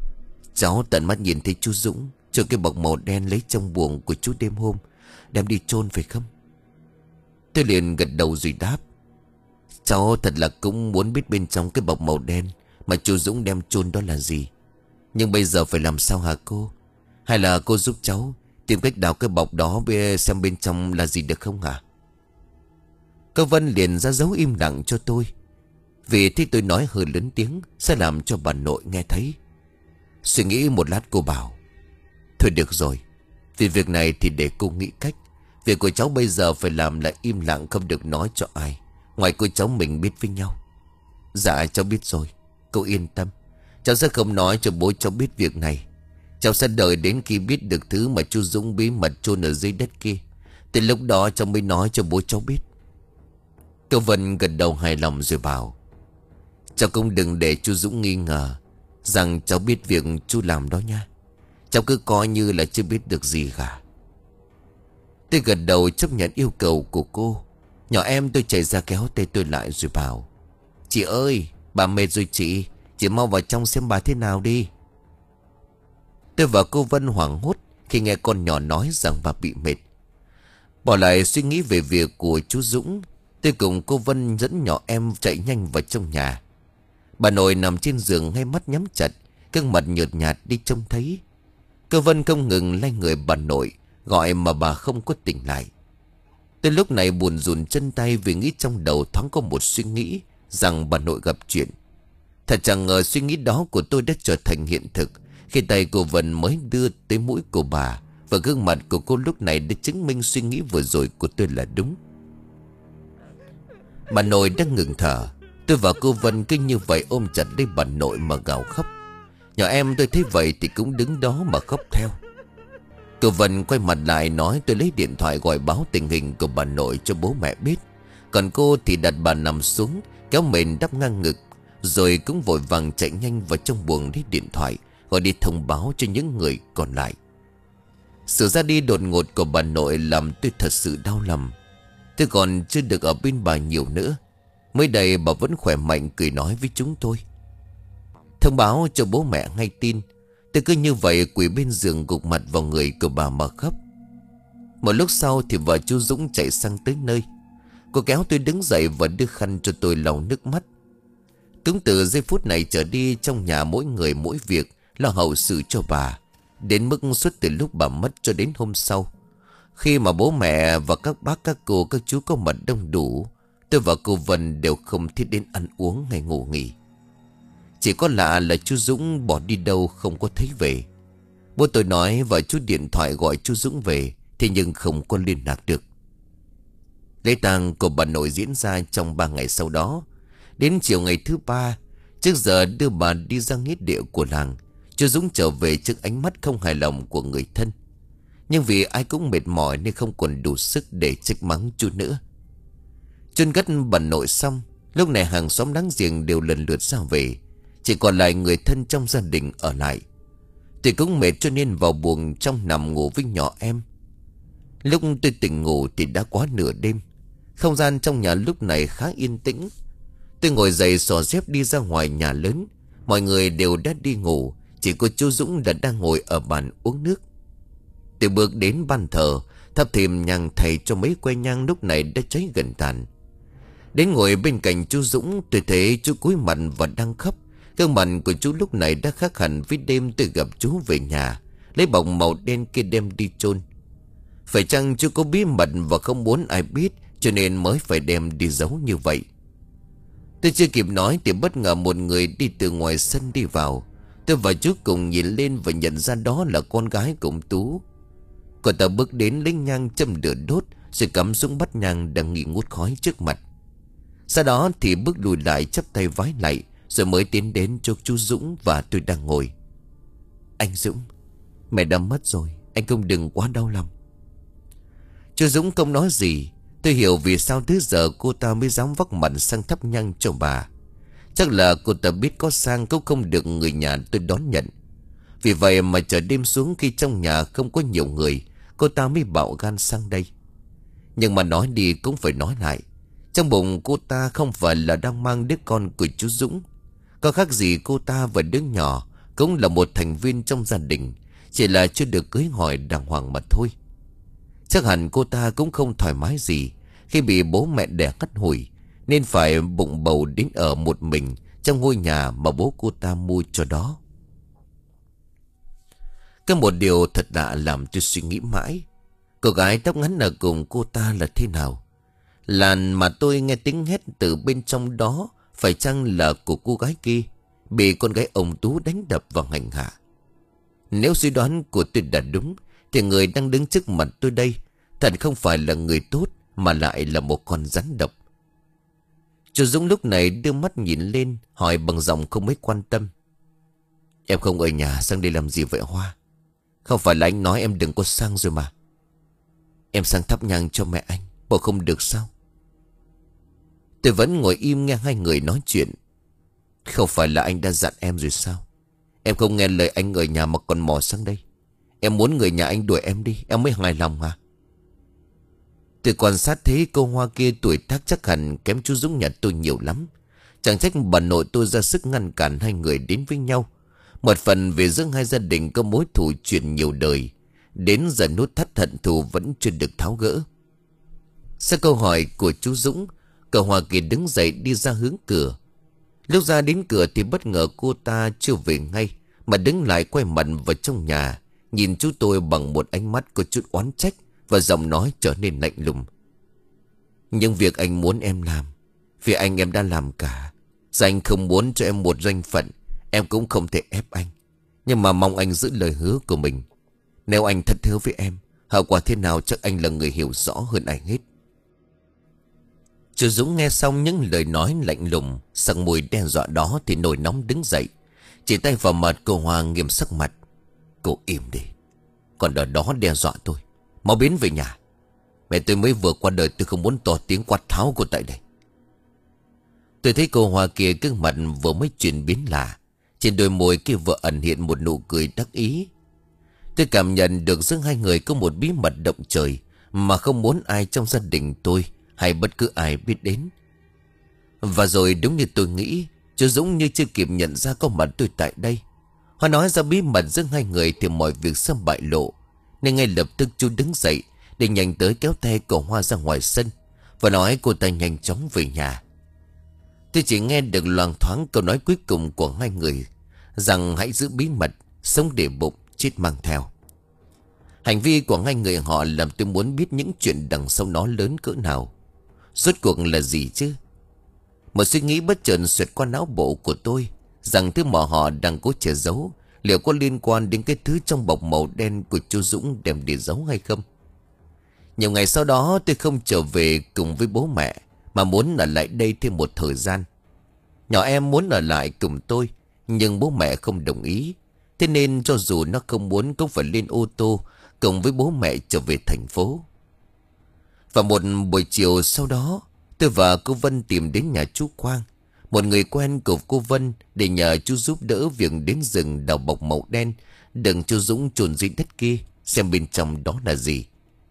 Cháu tận mắt nhìn thấy chú Dũng cho cái bọc màu đen lấy trong buồng của chú đêm hôm, đem đi chôn phải không? Tôi liền gật đầu rồi đáp. Cháu thật là cũng muốn biết bên trong cái bọc màu đen mà chú Dũng đem chôn đó là gì. Nhưng bây giờ phải làm sao hả cô? Hay là cô giúp cháu tìm cách đào cái bọc đó xem bên trong là gì được không hả? Cô Vân liền ra dấu im lặng cho tôi, vì thấy tôi nói hơi lớn tiếng sẽ làm cho bà nội nghe thấy. Suy nghĩ một lát cô bảo, thôi được rồi, vì việc này thì để cô nghĩ cách. Việc của cháu bây giờ phải làm là im lặng, không được nói cho ai ngoài cô cháu mình biết với nhau. Dạ cháu biết rồi, cô yên tâm. Cháu sẽ không nói cho bố cháu biết việc này. Cháu sẽ đợi đến khi biết được thứ mà chú Dũng bí mật chôn ở dưới đất kia, từ lúc đó cháu mới nói cho bố cháu biết. Cô Vân gật đầu hài lòng rồi bảo, cháu cũng đừng để chú Dũng nghi ngờ rằng cháu biết việc chú làm đó nha. Cháu cứ coi như là chưa biết được gì cả. Tôi gật đầu chấp nhận yêu cầu của cô. Nhỏ em tôi chạy ra kéo tay tôi lại rồi bảo, chị ơi, bà mệt rồi chị. Chị mau vào trong xem bà thế nào đi. Tôi và cô Vân hoảng hốt khi nghe con nhỏ nói rằng bà bị mệt. Bỏ lại suy nghĩ về việc của chú Dũng, tôi cùng cô Vân dẫn nhỏ em chạy nhanh vào trong nhà. Bà nội nằm trên giường ngay mắt nhắm chặt, gương mặt nhợt nhạt đi trông thấy. Cô Vân không ngừng lay người bà nội, gọi mà bà không có tỉnh lại. Tôi lúc này buồn rùn chân tay vì nghĩ trong đầu thoáng có một suy nghĩ rằng bà nội gặp chuyện. Thật chẳng ngờ suy nghĩ đó của tôi đã trở thành hiện thực khi tay cô Vân mới đưa tới mũi của bà, và gương mặt của cô lúc này đã chứng minh suy nghĩ vừa rồi của tôi là đúng. Bà nội đang ngừng thở. Tôi và cô Vân cứ như vậy ôm chặt lấy bà nội mà gào khóc. Nhỏ em tôi thấy vậy thì cũng đứng đó mà khóc theo. Cô Vân quay mặt lại nói tôi lấy điện thoại gọi báo tình hình của bà nội cho bố mẹ biết. Còn cô thì đặt bà nằm xuống, kéo mền đắp ngang ngực, rồi cũng vội vàng chạy nhanh vào trong buồng lấy điện thoại, gọi đi thông báo cho những người còn lại. Sự ra đi đột ngột của bà nội làm tôi thật sự đau lòng. Tôi còn chưa được ở bên bà nhiều nữa. Mới đây bà vẫn khỏe mạnh cười nói với chúng tôi. Thông báo cho bố mẹ ngay tin. Tôi cứ như vậy quỳ bên giường gục mặt vào người của bà mà khóc. Một lúc sau thì vợ chú Dũng chạy sang tới nơi. Cô kéo tôi đứng dậy và đưa khăn cho tôi lau nước mắt. Cũng từ giây phút này trở đi, trong nhà mỗi người mỗi việc lo hậu sự cho bà, đến mức suốt từ lúc bà mất cho đến hôm sau. Khi mà bố mẹ và các bác các cô các chú có mặt đông đủ, tôi và cô Vân đều không thiết đến ăn uống ngày ngủ nghỉ. Chỉ có lạ là chú Dũng bỏ đi đâu không có thấy về. Bố tôi nói và chú điện thoại gọi chú Dũng về, thế nhưng không có liên lạc được. Lễ tang của bà nội diễn ra trong ba ngày sau đó. Đến chiều ngày thứ ba, trước giờ đưa bà đi ra nghĩa địa của làng, chú Dũng trở về trước ánh mắt không hài lòng của người thân. Nhưng vì ai cũng mệt mỏi nên không còn đủ sức để trách mắng chú nữa. Chôn cất bà nội xong, lúc này hàng xóm láng giềng đều lần lượt ra về, chỉ còn lại người thân trong gia đình ở lại. Tôi cũng mệt cho nên vào buồng trong nằm ngủ với nhỏ em. Lúc tôi tỉnh ngủ thì đã quá nửa đêm. Không gian trong nhà lúc này khá yên tĩnh. Tôi ngồi dậy xỏ dép đi ra ngoài nhà lớn. Mọi người đều đã đi ngủ, chỉ có chú Dũng đã đang ngồi ở bàn uống nước. Tôi bước đến bàn thờ, thắp thêm nhang thầy cho mấy que nhang lúc này đã cháy gần tàn. Đến ngồi bên cạnh chú Dũng, tôi thấy chú cúi mặt và đang khóc. Gương mặt của chú lúc này đã khác hẳn với đêm tôi gặp chú về nhà, lấy bọc màu đen kia đem đi chôn. Phải chăng chú có bí mật và không muốn ai biết, cho nên mới phải đem đi giấu như vậy? Tôi chưa kịp nói thì bất ngờ một người đi từ ngoài sân đi vào. Tôi và chú cùng nhìn lên và nhận ra đó là con gái của ông Tú. Cô ta bước đến lấy nhang châm lửa đốt, rồi cắm xuống bát nhang đang nghi ngút khói trước mặt. Sau đó thì bước lùi lại chắp tay vái lại, rồi mới tiến đến cho chú Dũng và tôi đang ngồi. Anh Dũng, mẹ đã mất rồi, anh không đừng quá đau lòng. Chú Dũng không nói gì. Tôi hiểu vì sao tới giờ cô ta mới dám vác mặt sang thắp nhang cho bà. Chắc là cô ta biết có sang cũng không được người nhà tôi đón nhận. Vì vậy mà chờ đêm xuống khi trong nhà không có nhiều người, cô ta mới bạo gan sang đây. Nhưng mà nói đi cũng phải nói lại. Trong bụng cô ta không phải là đang mang đứa con của chú Dũng. Có khác gì cô ta và đứa nhỏ cũng là một thành viên trong gia đình, chỉ là chưa được cưới hỏi đàng hoàng mà thôi. Chắc hẳn cô ta cũng không thoải mái gì khi bị bố mẹ đẻ ngắt hủi, nên phải bụng bầu đến ở một mình trong ngôi nhà mà bố cô ta mua cho đó. Có một điều thật lạ làm tôi suy nghĩ mãi. Cô gái tóc ngắn ở cùng cô ta là thế nào? Làn mà tôi nghe tiếng hét từ bên trong đó phải chăng là của cô gái kia, bị con gái ông Tú đánh đập và hành hạ? Nếu suy đoán của tôi đã đúng, thì người đang đứng trước mặt tôi đây thật không phải là người tốt, mà lại là một con rắn độc. Chú Dũng lúc này đưa mắt nhìn lên, hỏi bằng giọng không mấy quan tâm: "Em không ở nhà, sang đây làm gì vậy Hoa? Không phải là anh nói em đừng có sang rồi mà." "Em sang thắp nhang cho mẹ anh, bộ không được sao?" Tôi vẫn ngồi im nghe hai người nói chuyện. "Không phải là anh đã dặn em rồi sao? Em không nghe lời anh ở nhà mà còn mò sang đây. Em muốn người nhà anh đuổi em đi, em mới hài lòng hả?" Tôi quan sát thấy cô Hoa kia tuổi tác chắc hẳn kém chú Dũng nhà tôi nhiều lắm. Chẳng trách bà nội tôi ra sức ngăn cản hai người đến với nhau. Một phần vì giữa hai gia đình có mối thù truyền nhiều đời, đến giờ nút thắt hận thù vẫn chưa được tháo gỡ. Sau câu hỏi của chú Dũng, cậu Hoa kia đứng dậy đi ra hướng cửa. Lúc ra đến cửa thì bất ngờ cô ta chưa về ngay, mà đứng lại quay mặt vào trong nhà, nhìn chú tôi bằng một ánh mắt có chút oán trách, và giọng nói trở nên lạnh lùng: "Những việc anh muốn em làm, vì anh em đã làm cả. Giờ anh không muốn cho em một danh phận, em cũng không thể ép anh. Nhưng mà mong anh giữ lời hứa của mình. Nếu anh thật hứa với em, hậu quả thế nào chắc anh là người hiểu rõ hơn ai hết." Chú Dũng nghe xong những lời nói lạnh lùng, sặc mùi đe dọa đó thì nổi nóng đứng dậy, chỉ tay vào mặt cô Hoa nghiêm sắc mặt: "Cô im đi, còn ở đó đe dọa tôi. Mau biến về nhà. Mẹ tôi mới vừa qua đời, tôi không muốn to tiếng quát tháo cô tại đây." Tôi thấy cô Hoa kia gương mặt vừa mới chuyển biến lạ, trên đôi môi kia vừa ẩn hiện một nụ cười đắc ý. Tôi cảm nhận được giữa hai người có một bí mật động trời mà không muốn ai trong gia đình tôi hay bất cứ ai biết đến. Và rồi đúng như tôi nghĩ, chú Dũng như chưa kịp nhận ra có mặt tôi tại đây. Hoa nói ra bí mật giữa hai người thì mọi việc sẽ bại lộ, nên ngay lập tức chú đứng dậy để nhanh tới kéo tay cậu Hoa ra ngoài sân và nói cô ta nhanh chóng về nhà. Tôi chỉ nghe được loáng thoáng câu nói cuối cùng của hai người, rằng hãy giữ bí mật, sống để bụng, chết mang theo. Hành vi của hai người họ làm tôi muốn biết những chuyện đằng sau nó lớn cỡ nào. Rốt cuộc là gì chứ? Một suy nghĩ bất chợt xẹt qua não bộ của tôi, rằng thứ mà họ đang cố che giấu liệu có liên quan đến cái thứ trong bọc màu đen của chú Dũng đem để giấu hay không. Nhiều ngày sau đó tôi không trở về cùng với bố mẹ, mà muốn ở lại đây thêm một thời gian. Nhỏ em muốn ở lại cùng tôi, nhưng bố mẹ không đồng ý. Thế nên cho dù nó không muốn cũng phải lên ô tô cùng với bố mẹ trở về thành phố. Và một buổi chiều sau đó, tôi và cô Vân tìm đến nhà chú Quang, một người quen của cô Vân, để nhờ chú giúp đỡ việc đến rừng đào bọc màu đen đừng chú Dũng chôn dưới đất kia, xem bên trong đó là gì.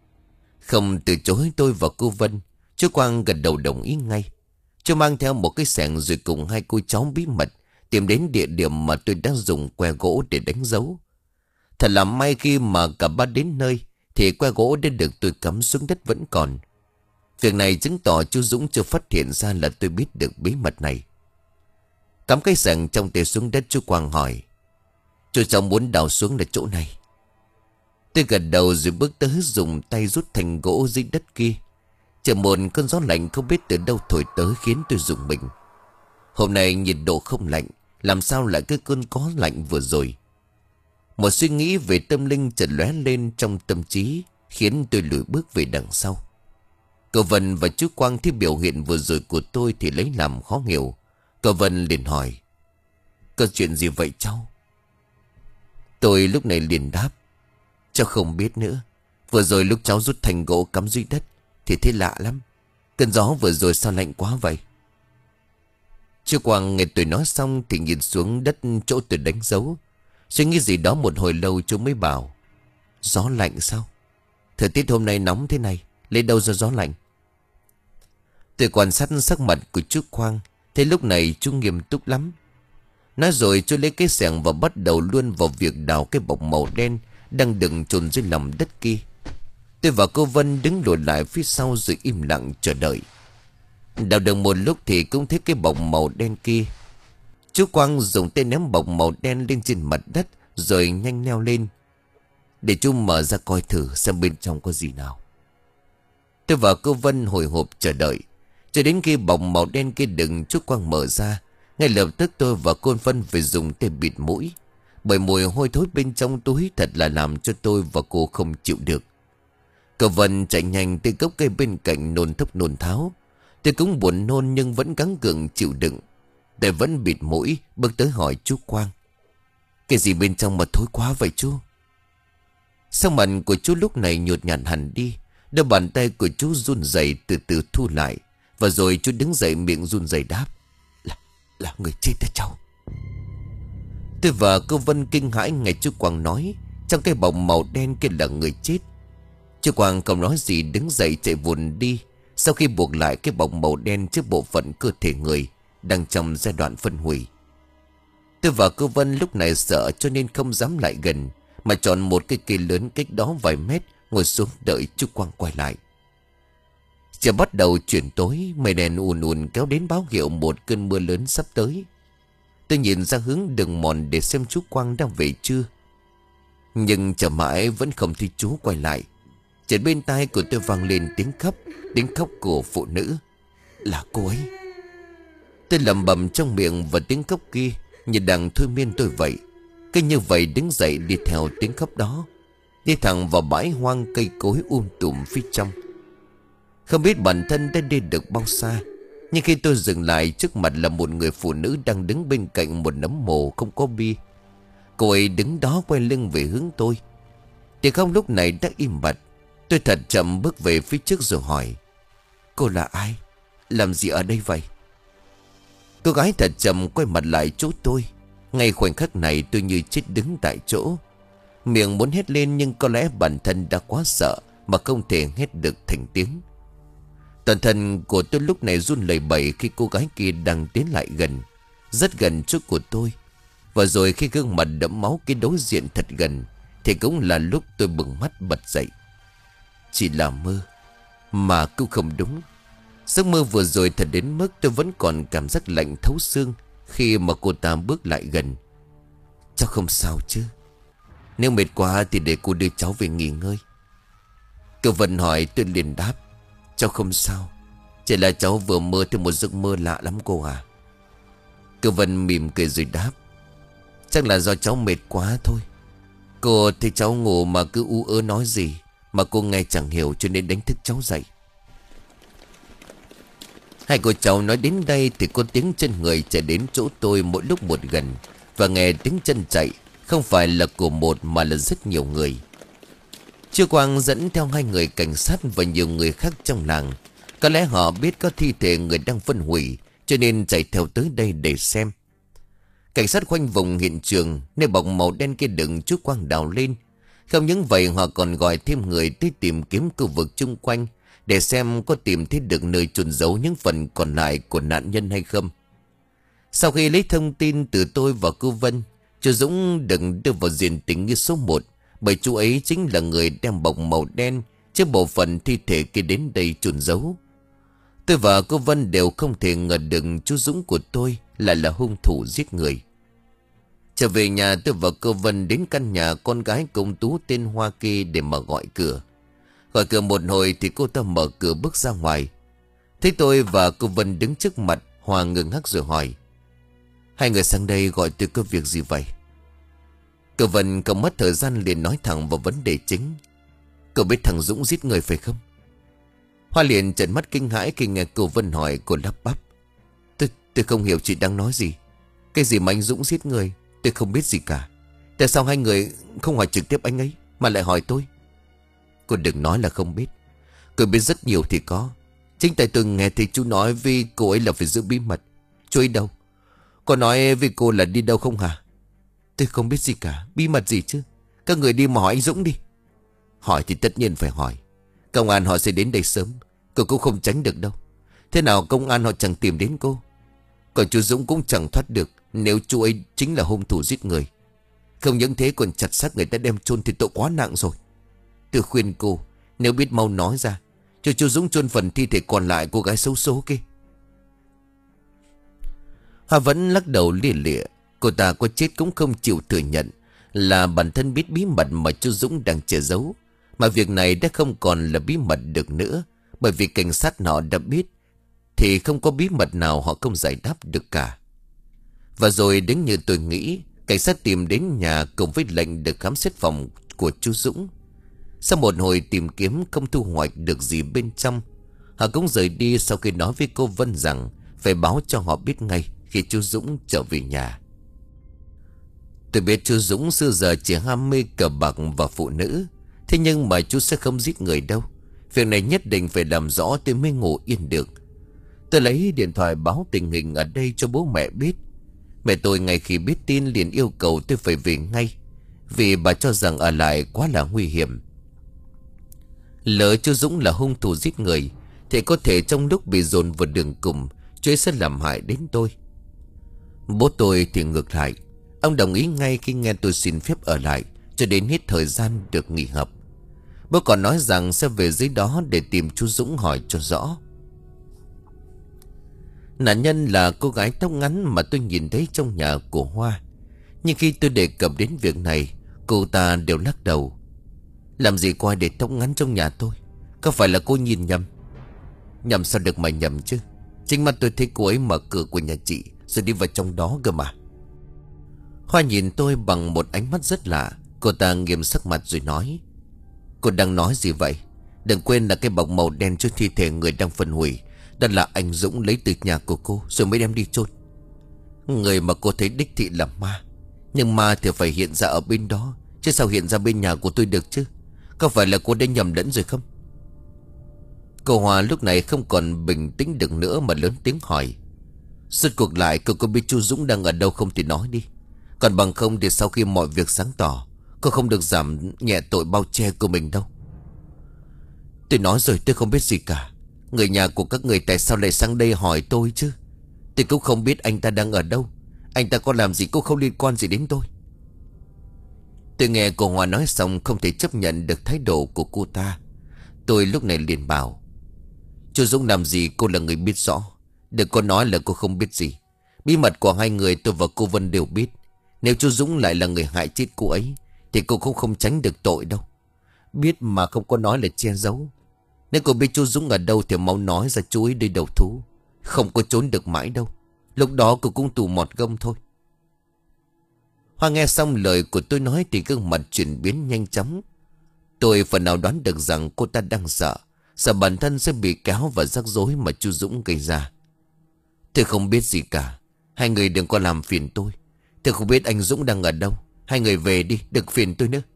Không từ chối tôi và cô Vân, chú Quang gật đầu đồng ý ngay. Chú mang theo một cái xẻng rồi cùng hai cô cháu bí mật tìm đến địa điểm mà tôi đã dùng que gỗ để đánh dấu. Thật là may khi mà cả ba đến nơi thì que gỗ đã được tôi cắm xuống đất vẫn còn. Việc này chứng tỏ chú Dũng chưa phát hiện ra là tôi biết được bí mật này. Cắm cái xẻng trong tay xuống đất, chú Quang hỏi: "Chú cháu muốn đào xuống là chỗ này?" Tôi gật đầu rồi bước tới dùng tay rút thành gỗ dưới đất kia. Chờ một cơn gió lạnh không biết từ đâu thổi tới khiến tôi rùng mình. Hôm nay nhiệt độ không lạnh, làm sao lại cái cơn có lạnh vừa rồi? Một suy nghĩ về tâm linh chợt lóe lên trong tâm trí, khiến tôi lùi bước về đằng sau. Cậu Vân và chú Quang thấy biểu hiện vừa rồi của tôi thì lấy làm khó hiểu. Cậu Vân liền hỏi: "Có chuyện gì vậy cháu?" Tôi lúc này liền đáp: "Cháu không biết nữa. Vừa rồi lúc cháu rút thành gỗ cắm dưới đất thì thấy lạ lắm. Cơn gió vừa rồi sao lạnh quá vậy?" Chú Quang nghe tôi nói xong thì nhìn xuống đất chỗ tôi đánh dấu. Suy nghĩ gì đó một hồi lâu chú mới bảo: "Gió lạnh sao? Thời tiết hôm nay nóng thế này, lấy đâu ra gió lạnh?" Tôi quan sát sắc mặt của chú Quang, thấy lúc này chú nghiêm túc lắm. Nói rồi chú lấy cái xẻng và bắt đầu luôn vào việc đào cái bọc màu đen đang đựng chôn dưới lòng đất kia. Tôi và cô Vân đứng lùi lại phía sau rồi im lặng chờ đợi. Đào được một lúc thì cũng thấy cái bọc màu đen kia. Chú Quang dùng tay ném bọc màu đen lên trên mặt đất rồi nhanh leo lên để chú mở ra coi thử xem bên trong có gì nào. Tôi và cô Vân hồi hộp chờ đợi. Cho đến khi bọc màu đen kia đựng chú Quang mở ra, ngay lập tức tôi và cô Vân phải dùng tay bịt mũi, bởi mùi hôi thối bên trong túi thật là làm cho tôi và cô không chịu được. Cô Vân chạy nhanh tới gốc cây bên cạnh nôn thốc nôn tháo. Tôi cũng buồn nôn nhưng vẫn gắng gượng chịu đựng. Tôi vẫn bịt mũi bước tới hỏi chú Quang: "Cái gì bên trong mà thối quá vậy chú?" Sắc mặt của chú lúc này nhợt nhạt hẳn đi. Đôi bàn tay của chú run rẩy từ từ thu lại. Và rồi chú đứng dậy miệng run rẩy đáp: Là, là người chết đó cháu. Tôi và cô Vân kinh hãi nghe chú Quang nói trong cái bọc màu đen kia là người chết. Chú Quang không nói gì đứng dậy chạy vụn đi. Sau khi buộc lại cái bọc màu đen trước bộ phận cơ thể người đang trong giai đoạn phân hủy. Tôi và cô Vân lúc này sợ cho nên không dám lại gần, mà chọn một cái cây lớn cách đó vài mét ngồi xuống đợi chú Quang quay lại. Trời bắt đầu chuyển tối, mây đen ùn ùn kéo đến báo hiệu một cơn mưa lớn sắp tới. Tôi nhìn ra hướng đường mòn để xem chú Quang đang về chưa, nhưng chờ mãi vẫn không thấy chú quay lại. Chợt bên tai của tôi vang lên tiếng khóc, tiếng khóc của phụ nữ. Là cô ấy. Tôi lẩm bẩm trong miệng và tiếng khóc kia như đang thôi miên tôi vậy. Cứ như vậy đứng dậy đi theo tiếng khóc đó, đi thẳng vào bãi hoang cây cối um tùm phía trong. Không biết bản thân đã đi được bao xa, nhưng khi tôi dừng lại trước mặt là một người phụ nữ đang đứng bên cạnh một nấm mồ không có bia. Cô ấy đứng đó quay lưng về hướng tôi. Tiếng khóc lúc này đã im bặt. Tôi thật chậm bước về phía trước rồi hỏi: "Cô là ai? Làm gì ở đây vậy?" Cô gái thật chậm quay mặt lại chỗ tôi. Ngay khoảnh khắc này tôi như chết đứng tại chỗ. Miệng muốn hét lên nhưng có lẽ bản thân đã quá sợ mà không thể hét được thành tiếng. Toàn thân của tôi lúc này run lẩy bẩy khi cô gái kia đang tiến lại gần, rất gần trước của tôi. Và rồi khi gương mặt đẫm máu kia đối diện thật gần thì cũng là lúc tôi bừng mắt bật dậy. Chỉ là mơ, mà cũng không đúng. Giấc mơ vừa rồi thật đến mức tôi vẫn còn cảm giác lạnh thấu xương khi mà cô ta bước lại gần. "Cháu không sao chứ? Nếu mệt quá thì để cô đưa cháu về nghỉ ngơi." Cô Vân hỏi, tôi liền đáp: "Cháu không sao. Chỉ là cháu vừa mơ thấy một giấc mơ lạ lắm cô à." Cô Vân mỉm cười rồi đáp: "Chắc là do cháu mệt quá thôi. Cô thấy cháu ngủ mà cứ u ớ nói gì mà cô nghe chẳng hiểu cho nên đánh thức cháu dậy." Hai cô cháu nói đến đây thì có tiếng chân người chạy đến chỗ tôi mỗi lúc một gần. Và nghe tiếng chân chạy không phải là của một mà là rất nhiều người. Chú Quang dẫn theo hai người cảnh sát và nhiều người khác trong làng. Có lẽ họ biết có thi thể người đang phân hủy cho nên chạy theo tới đây để xem. Cảnh sát khoanh vùng hiện trường, nơi bọc màu đen kia đựng chú Quang đào lên. Không những vậy họ còn gọi thêm người tới tìm kiếm khu vực chung quanh để xem có tìm thấy được nơi chôn giấu những phần còn lại của nạn nhân hay không. Sau khi lấy thông tin từ tôi và cô Vân, chú Dũng được đưa vào diện tình nghi số một, bởi chú ấy chính là người đem bọc màu đen chiếc bộ phận thi thể kia đến đây chôn giấu. Tôi và cô Vân đều không thể ngờ được chú Dũng của tôi lại là hung thủ giết người. Trở về nhà, tôi và cô Vân đến căn nhà con gái công tú tên Hoa kia để mà gọi cửa. Gọi cửa một hồi thì cô ta mở cửa bước ra ngoài. Thấy tôi và cô Vân đứng trước mặt, Hoa ngừng hắc rồi hỏi: "Hai người sang đây gọi tôi có việc gì vậy?" Cô Vân không mất thời gian liền nói thẳng vào vấn đề chính: "Cậu biết thằng Dũng giết người phải không?" Hoa liền trợn mắt kinh hãi khi nghe cô Vân hỏi. Cô lắp bắp: Tôi tôi không hiểu chị đang nói gì. Cái gì mà anh Dũng giết người? Tôi không biết gì cả. Tại sao hai người không hỏi trực tiếp anh ấy mà lại hỏi tôi?" "Cô đừng nói là không biết. Cô biết rất nhiều thì có. Chính tại tôi nghe thấy chú nói với cô ấy là phải giữ bí mật. Chú ấy đâu? Có nói với cô là đi đâu không hả?" "Tôi không biết gì cả. Bí mật gì chứ? Các người đi mà hỏi anh Dũng đi." "Hỏi thì tất nhiên phải hỏi. Công an họ sẽ đến đây sớm. Cô cũng không tránh được đâu. Thế nào công an họ chẳng tìm đến cô?" Còn chú Dũng cũng chẳng thoát được nếu chú ấy chính là hung thủ giết người. Không những thế còn chặt xác người ta đem chôn thì tội quá nặng rồi. Tôi khuyên cô, nếu biết mau nói ra, cho chú Dũng chôn phần thi thể còn lại cô gái xấu số kia. Hoa vẫn lắc đầu lìa lịa. Cô ta có chết cũng không chịu thừa nhận là bản thân biết bí mật mà chú Dũng đang che giấu. Mà việc này đã không còn là bí mật được nữa, bởi vì cảnh sát họ đã biết, thì không có bí mật nào họ không giải đáp được cả. Và rồi đến như tôi nghĩ, cảnh sát tìm đến nhà cùng với lệnh được khám xét phòng của chú Dũng. Sau một hồi tìm kiếm không thu hoạch được gì bên trong, họ cũng rời đi sau khi nói với cô Vân rằng phải báo cho họ biết ngay khi chú Dũng trở về nhà. Tôi biết chú Dũng xưa giờ chỉ ham mê cờ bạc và phụ nữ, thế nhưng mà chú sẽ không giết người đâu. Việc này nhất định phải làm rõ tôi mới ngủ yên được. Tôi lấy điện thoại báo tình hình ở đây cho bố mẹ biết. Mẹ tôi ngay khi biết tin liền yêu cầu tôi phải về ngay, vì bà cho rằng ở lại quá là nguy hiểm. Lỡ chú Dũng là hung thủ giết người thì có thể trong lúc bị dồn vào đường cùng, chú ấy sẽ làm hại đến tôi. Bố tôi thì ngược lại, ông đồng ý ngay khi nghe tôi xin phép ở lại cho đến hết thời gian được nghỉ học. Bố còn nói rằng sẽ về dưới đó để tìm chú Dũng hỏi cho rõ. Nạn nhân là cô gái tóc ngắn mà tôi nhìn thấy trong nhà của Hoa. Nhưng khi tôi đề cập đến việc này, cô ta đều lắc đầu. Làm gì có ai để tóc ngắn trong nhà tôi? Có phải là cô nhìn nhầm? Nhầm sao được mà nhầm chứ? Chính mắt tôi thấy cô ấy mở cửa của nhà chị rồi đi vào trong đó cơ mà. Hoa nhìn tôi bằng một ánh mắt rất lạ. Cô ta nghiêm sắc mặt rồi nói: Cô đang nói gì vậy? Đừng quên là cái bọc màu đen trước thi thể người đang phân hủy, đó là anh Dũng lấy từ nhà của cô rồi mới đem đi chôn. Người mà cô thấy đích thị là ma, nhưng ma thì phải hiện ra ở bên đó, chứ sao hiện ra bên nhà của tôi được chứ? Có phải là cô đã nhầm lẫn rồi không? Cô Hoa lúc này không còn bình tĩnh được nữa mà lớn tiếng hỏi: Suốt cuộc lại cô có biết chú Dũng đang ở đâu không thì nói đi. Còn bằng không thì sau khi mọi việc sáng tỏ, cô không được giảm nhẹ tội bao che của mình đâu. Tôi nói rồi, tôi không biết gì cả. Người nhà của các người tại sao lại sang đây hỏi tôi chứ? Tôi cũng không biết anh ta đang ở đâu. Anh ta có làm gì cũng không liên quan gì đến tôi. Tôi nghe cô Hoa nói xong không thể chấp nhận được thái độ của cô ta. Tôi lúc này liền bảo: Chú Dũng làm gì cô là người biết rõ. Đừng có nói là cô không biết gì. Bí mật của hai người tôi và cô Vân đều biết. Nếu chú Dũng lại là người hại chết cô ấy thì cô cũng không tránh được tội đâu. Biết mà không có nói là che giấu. Nếu cô biết chú Dũng ở đâu thì mau nói ra chú ấy đi đầu thú. Không có trốn được mãi đâu. Lúc đó cô cũng tù mọt gông thôi. Hoa nghe xong lời của tôi nói thì gương mặt chuyển biến nhanh chóng. Tôi phần nào đoán được rằng cô ta đang sợ, sợ bản thân sẽ bị kéo vào rắc rối mà chú Dũng gây ra. Tôi không biết gì cả. Hai người đừng có làm phiền tôi. Tôi không biết anh Dũng đang ở đâu. Hai người về đi, đừng phiền tôi nữa.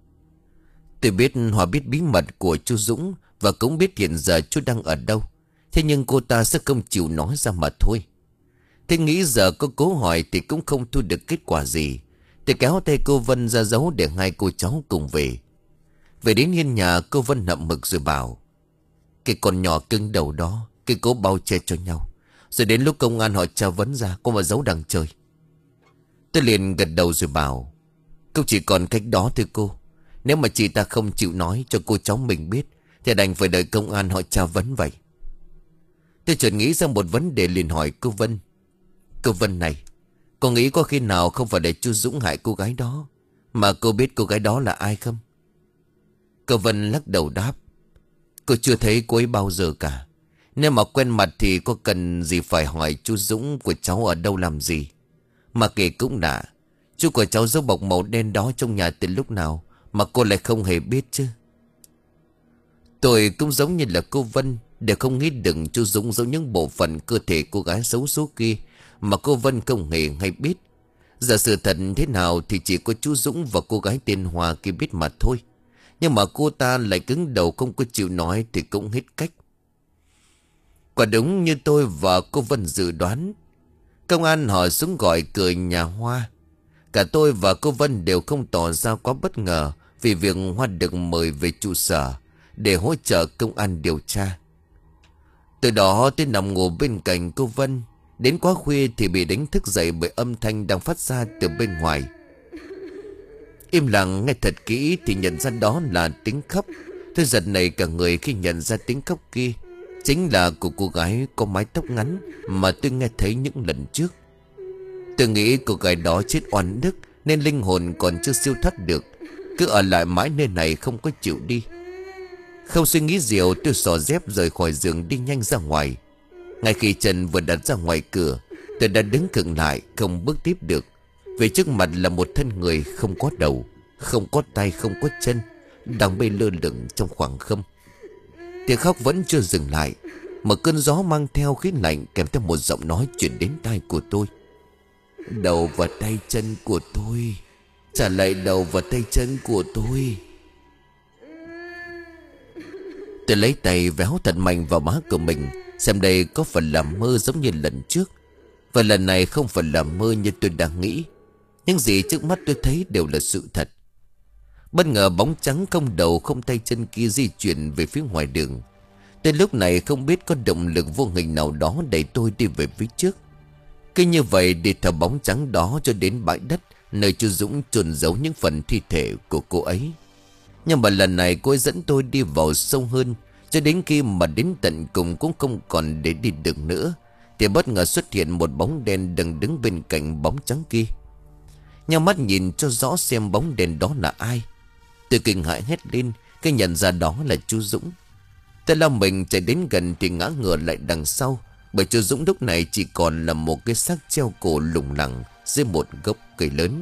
Tôi biết Hoa biết bí mật của chú Dũng và cũng biết hiện giờ chú đang ở đâu. Thế nhưng cô ta sẽ không chịu nói ra mà thôi. Tôi nghĩ giờ có cố hỏi thì cũng không thu được kết quả gì. Tôi kéo tay cô Vân ra dấu để hai cô cháu cùng về. Về đến hiên nhà, cô Vân nậm mực rồi bảo: Cái con nhỏ cưng đầu đó cứ cố bao che cho nhau, rồi đến lúc công an họ tra vấn ra cô mà giấu đằng trời. Tôi liền gật đầu rồi bảo: Cô chỉ còn cách đó thôi cô. Nếu mà chị ta không chịu nói cho cô cháu mình biết thì đành phải đợi công an họ tra vấn vậy. Tôi chợt nghĩ ra một vấn đề liền hỏi cô Vân: Cô Vân này, cô nghĩ có khi nào không phải để chú Dũng hại cô gái đó, mà cô biết cô gái đó là ai không? Cô Vân lắc đầu đáp: Cô chưa thấy cô ấy bao giờ cả. Nếu mà quen mặt thì có cần gì phải hỏi chú Dũng của cháu ở đâu làm gì. Mà kể cũng lạ, chú của cháu giấu bọc màu đen đó trong nhà từ lúc nào mà cô lại không hề biết chứ? Tôi cũng giống như là cô Vân, đều không nghĩ đừng chú Dũng giấu những bộ phận cơ thể cô gái xấu số kia mà cô Vân không hề hay biết. Giờ sự thật thế nào thì chỉ có chú Dũng và cô gái tên Hoa kia biết mà thôi. Nhưng mà cô ta lại cứng đầu không có chịu nói thì cũng hết cách. Quả đúng như tôi và cô Vân dự đoán. Công an họ xuống gọi cửa nhà Hoa. Cả tôi và cô Vân đều không tỏ ra quá bất ngờ vì việc Hoa được mời về trụ sở để hỗ trợ công an điều tra. Từ đó tôi nằm ngủ bên cạnh cô Vân, Đến quá khuya thì bị đánh thức dậy bởi âm thanh đang phát ra từ bên ngoài. Im lặng nghe thật kỹ thì nhận ra đó là tiếng khóc. Tôi giật nảy cả người khi nhận ra tiếng khóc kia chính là của cô gái có mái tóc ngắn mà tôi nghe thấy những lần trước. Tôi nghĩ cô gái đó chết oan ức nên linh hồn còn chưa siêu thoát được, cứ ở lại mãi nơi này không có chịu đi. Không suy nghĩ nhiều, tôi xỏ dép rời khỏi giường đi nhanh ra ngoài. Ngay khi chân vừa đặt ra ngoài cửa, tôi đã đứng khựng lại không bước tiếp được. Vì trước mặt là một thân người không có đầu, không có tay, không có chân, đang bay lơ lửng trong khoảng không. Tiếng khóc vẫn chưa dừng lại. Một cơn gió mang theo khí lạnh kèm theo một giọng nói chuyển đến tai của tôi. Đầu và tay chân của tôi, trả lại đầu và tay chân của tôi. Tôi lấy tay véo thật mạnh vào má của mình, xem đây có phải là mơ giống như lần trước. Và lần này không phải là mơ như tôi đang nghĩ. Những gì trước mắt tôi thấy đều là sự thật. Bất ngờ bóng trắng không đầu không tay chân kia di chuyển về phía ngoài đường. Tới lúc này không biết có động lực vô hình nào đó đẩy tôi đi về phía trước. Cứ như vậy đi theo bóng trắng đó cho đến bãi đất nơi chú Dũng chôn giấu những phần thi thể của cô ấy. Nhưng mà lần này cô ấy dẫn tôi đi vào sâu hơn, cho đến khi mà đến tận cùng cũng không còn để đi được nữa thì bất ngờ xuất hiện một bóng đen đang đứng bên cạnh bóng trắng kia. Nhắm mắt nhìn cho rõ xem bóng đèn đó là ai. Tôi kinh hãi hét lên khi nhận ra đó là chú Dũng. Tôi lao mình chạy đến gần thì ngã ngửa lại đằng sau, bởi chú Dũng lúc này chỉ còn là một cái xác treo cổ lủng lẳng dưới một gốc cây lớn.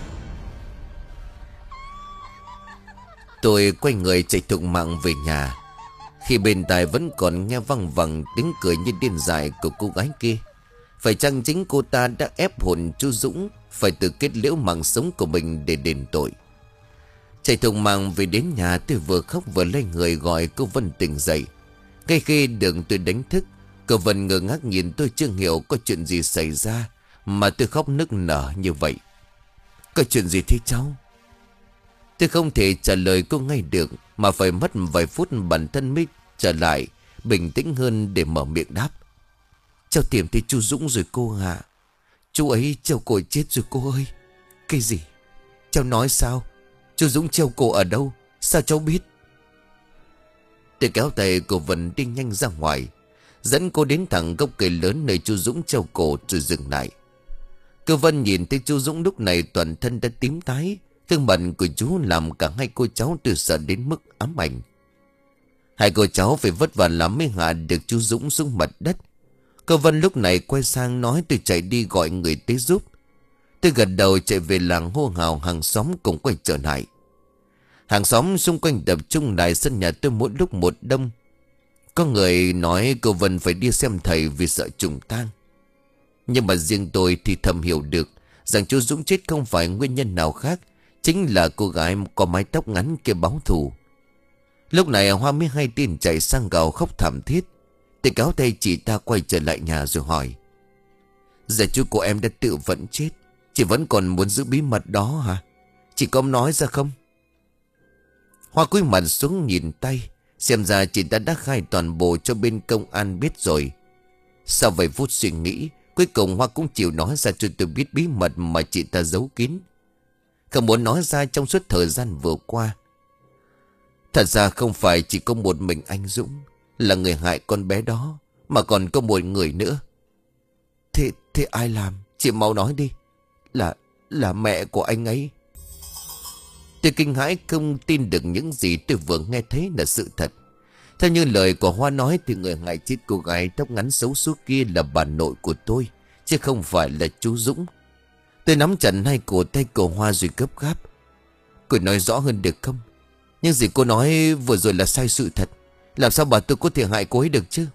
Tôi quay người chạy thục mạng về nhà, khi bên tai vẫn còn nghe văng vẳng tiếng cười như điên dại của cô gái kia. Phải chăng chính cô ta đã ép hồn chú Dũng phải tự kết liễu mạng sống của mình để đền tội? Chạy thục mạng về đến nhà, tôi vừa khóc vừa lấy người gọi cô Vân tỉnh dậy. Ngay khi đường tôi đánh thức, cô Vân ngơ ngác nhìn tôi, chưa hiểu có chuyện gì xảy ra mà tôi khóc nức nở như vậy. Có chuyện gì thế cháu? Tôi không thể trả lời cô ngay được, mà phải mất vài phút bản thân mới trở lại bình tĩnh hơn để mở miệng đáp. Cháu tìm thấy chú Dũng rồi cô ạ. Chú ấy treo cổ chết rồi cô ơi. Cái gì? Cháu nói sao? Chú Dũng treo cổ ở đâu? Sao cháu biết? Tôi kéo tay cô Vân đi nhanh ra ngoài, dẫn cô đến thẳng gốc cây lớn nơi chú Dũng treo cổ rồi dừng lại. Cô Vân nhìn thấy chú Dũng lúc này toàn thân đã tím tái. Thương mặt của chú làm cả hai cô cháu từ sợ đến mức ám ảnh. Hai cô cháu phải vất vả lắm mới hạ được chú Dũng xuống mặt đất. Cô Vân lúc này quay sang nói tôi chạy đi gọi người tới giúp. Tôi gật đầu chạy về làng hô hào hàng xóm cùng quay trở lại. Hàng xóm xung quanh tập trung lại sân nhà tôi mỗi lúc một đông. Có người nói cô Vân phải đi xem thầy vì sợ trùng tang. Nhưng mà riêng tôi thì thầm hiểu được rằng chú Dũng chết không phải nguyên nhân nào khác, chính là cô gái có mái tóc ngắn kia báo thù. Lúc này Hoa mới hay tin chạy sang gào khóc thảm thiết. Tôi kéo tay chị ta quay trở lại nhà rồi hỏi: Giờ chú của em đã tự vẫn chết, chị vẫn còn muốn giữ bí mật đó hả? Chị có nói ra không? Hoa cúi mặt xuống nhìn tay, xem ra chị ta đã khai toàn bộ cho bên công an biết rồi. Sau vài phút suy nghĩ, cuối cùng Hoa cũng chịu nói ra cho tôi biết bí mật mà chị ta giấu kín, không muốn nói ra trong suốt thời gian vừa qua. Thật ra không phải chỉ có một mình anh Dũng là người hại con bé đó, mà còn có một người nữa. Thế, thế ai làm? Chị mau nói đi. Là, là mẹ của anh ấy. Tôi kinh hãi không tin được những gì tôi vừa nghe thấy là sự thật. Theo như lời của Hoa nói thì người hại chết cô gái tóc ngắn xấu số kia là bà nội của tôi, chứ không phải là chú Dũng. Tôi nắm chặt hai cổ tay của Hoa rồi gấp gáp: Cô nói rõ hơn được không? Nhưng gì cô nói vừa rồi là sai sự thật. Làm sao bà tôi có thể hại cô ấy được chứ?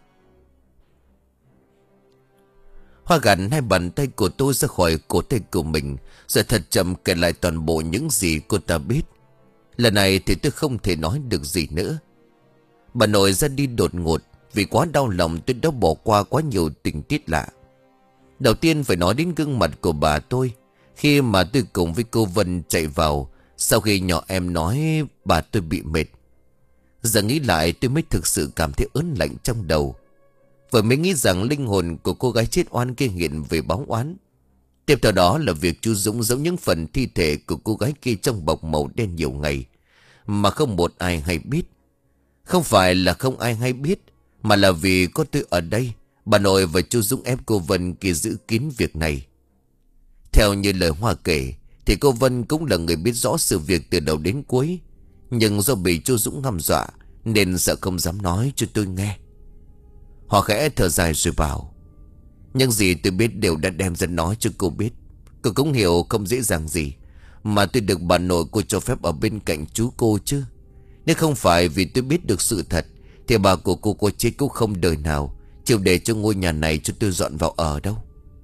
Hoa gạt hai bàn tay của tôi ra khỏi cổ tay của mình, rồi thật chậm kể lại toàn bộ những gì cô ta biết. Lần này thì tôi không thể nói được gì nữa. Bà nội ra đi đột ngột, vì quá đau lòng tôi đã bỏ qua quá nhiều tình tiết lạ. Đầu tiên phải nói đến gương mặt của bà tôi khi mà tôi cùng với cô Vân chạy vào sau khi nhỏ em nói bà tôi bị mệt. Giờ nghĩ lại tôi mới thực sự cảm thấy ớn lạnh trong đầu. Vừa mới nghĩ rằng linh hồn của cô gái chết oan kia hiện về báo oán. Tiếp theo đó là việc chú Dũng giấu những phần thi thể của cô gái kia trong bọc màu đen nhiều ngày, mà không một ai hay biết. Không phải là không ai hay biết, mà là vì có tôi ở đây, bà nội và chú Dũng ép cô Vân kia giữ kín việc này. Theo như lời Hoa kể, thì cô Vân cũng là người biết rõ sự việc từ đầu đến cuối, nhưng do bị chú Dũng hăm dọa nên sợ không dám nói cho tôi nghe. Họ khẽ thở dài rồi bảo: những gì tôi biết đều đã đem ra nói cho cô biết. Cô cũng hiểu không dễ dàng gì mà tôi được bà nội cô cho phép ở bên cạnh chú cô chứ. Nếu không phải vì tôi biết được sự thật thì bà của cô cô chết cũng không đời nào chịu để cho ngôi nhà này cho tôi dọn vào ở đâu.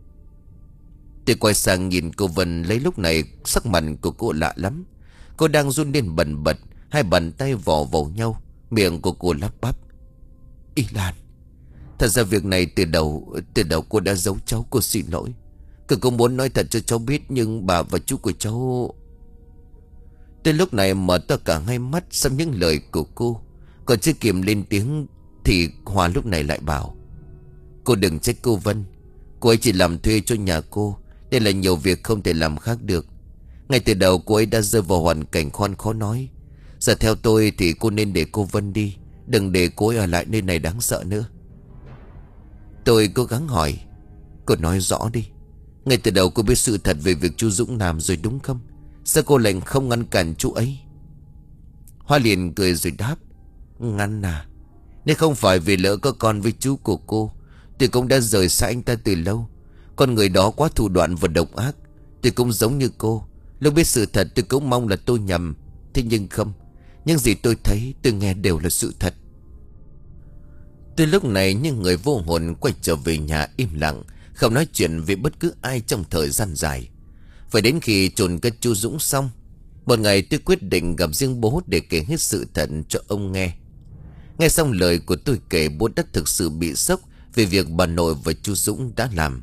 Tôi quay sang nhìn cô Vân, lấy lúc này sắc mặt của cô lạ lắm. Cô đang run lên bần bật, hai bàn tay vò vào nhau, miệng của cô lắp bắp: Y Lan, thật ra việc này từ đầu Từ đầu cô đã giấu cháu, cô xin lỗi. Cô cũng muốn nói thật cho cháu biết, nhưng bà và chú của cháu... Tôi lúc này mở to cả hai mắt sau những lời của cô. Còn chưa kịp lên tiếng thì Hòa lúc này lại bảo: cô đừng trách cô Vân. Cô ấy chỉ làm thuê cho nhà cô, nên là nhiều việc không thể làm khác được. Ngay từ đầu cô ấy đã rơi vào hoàn cảnh khoan khó nói. Giờ theo tôi thì cô nên để cô Vân đi, đừng để cô ấy ở lại nơi này đáng sợ nữa. Tôi cố gắng hỏi: cô nói rõ đi. Ngay từ đầu cô biết sự thật về việc chú Dũng làm rồi đúng không? Sao cô lại không ngăn cản chú ấy? Hoa liền cười rồi đáp: ngăn à? Nếu không phải vì lỡ có con với chú của cô, tôi cũng đã rời xa anh ta từ lâu. Con người đó quá thủ đoạn và độc ác. Tôi cũng giống như cô, lúc biết sự thật tôi cũng mong là tôi nhầm. Thế nhưng không, những gì tôi thấy tôi nghe đều là sự thật. Tôi lúc này như người vô hồn quay trở về nhà im lặng, không nói chuyện với bất cứ ai trong thời gian dài. Phải đến khi chôn cất chú Dũng xong, một ngày tôi quyết định gặp riêng bố để kể hết sự thật cho ông nghe. Nghe xong lời của tôi kể, bố đã thực sự bị sốc về việc bà nội và chú Dũng đã làm.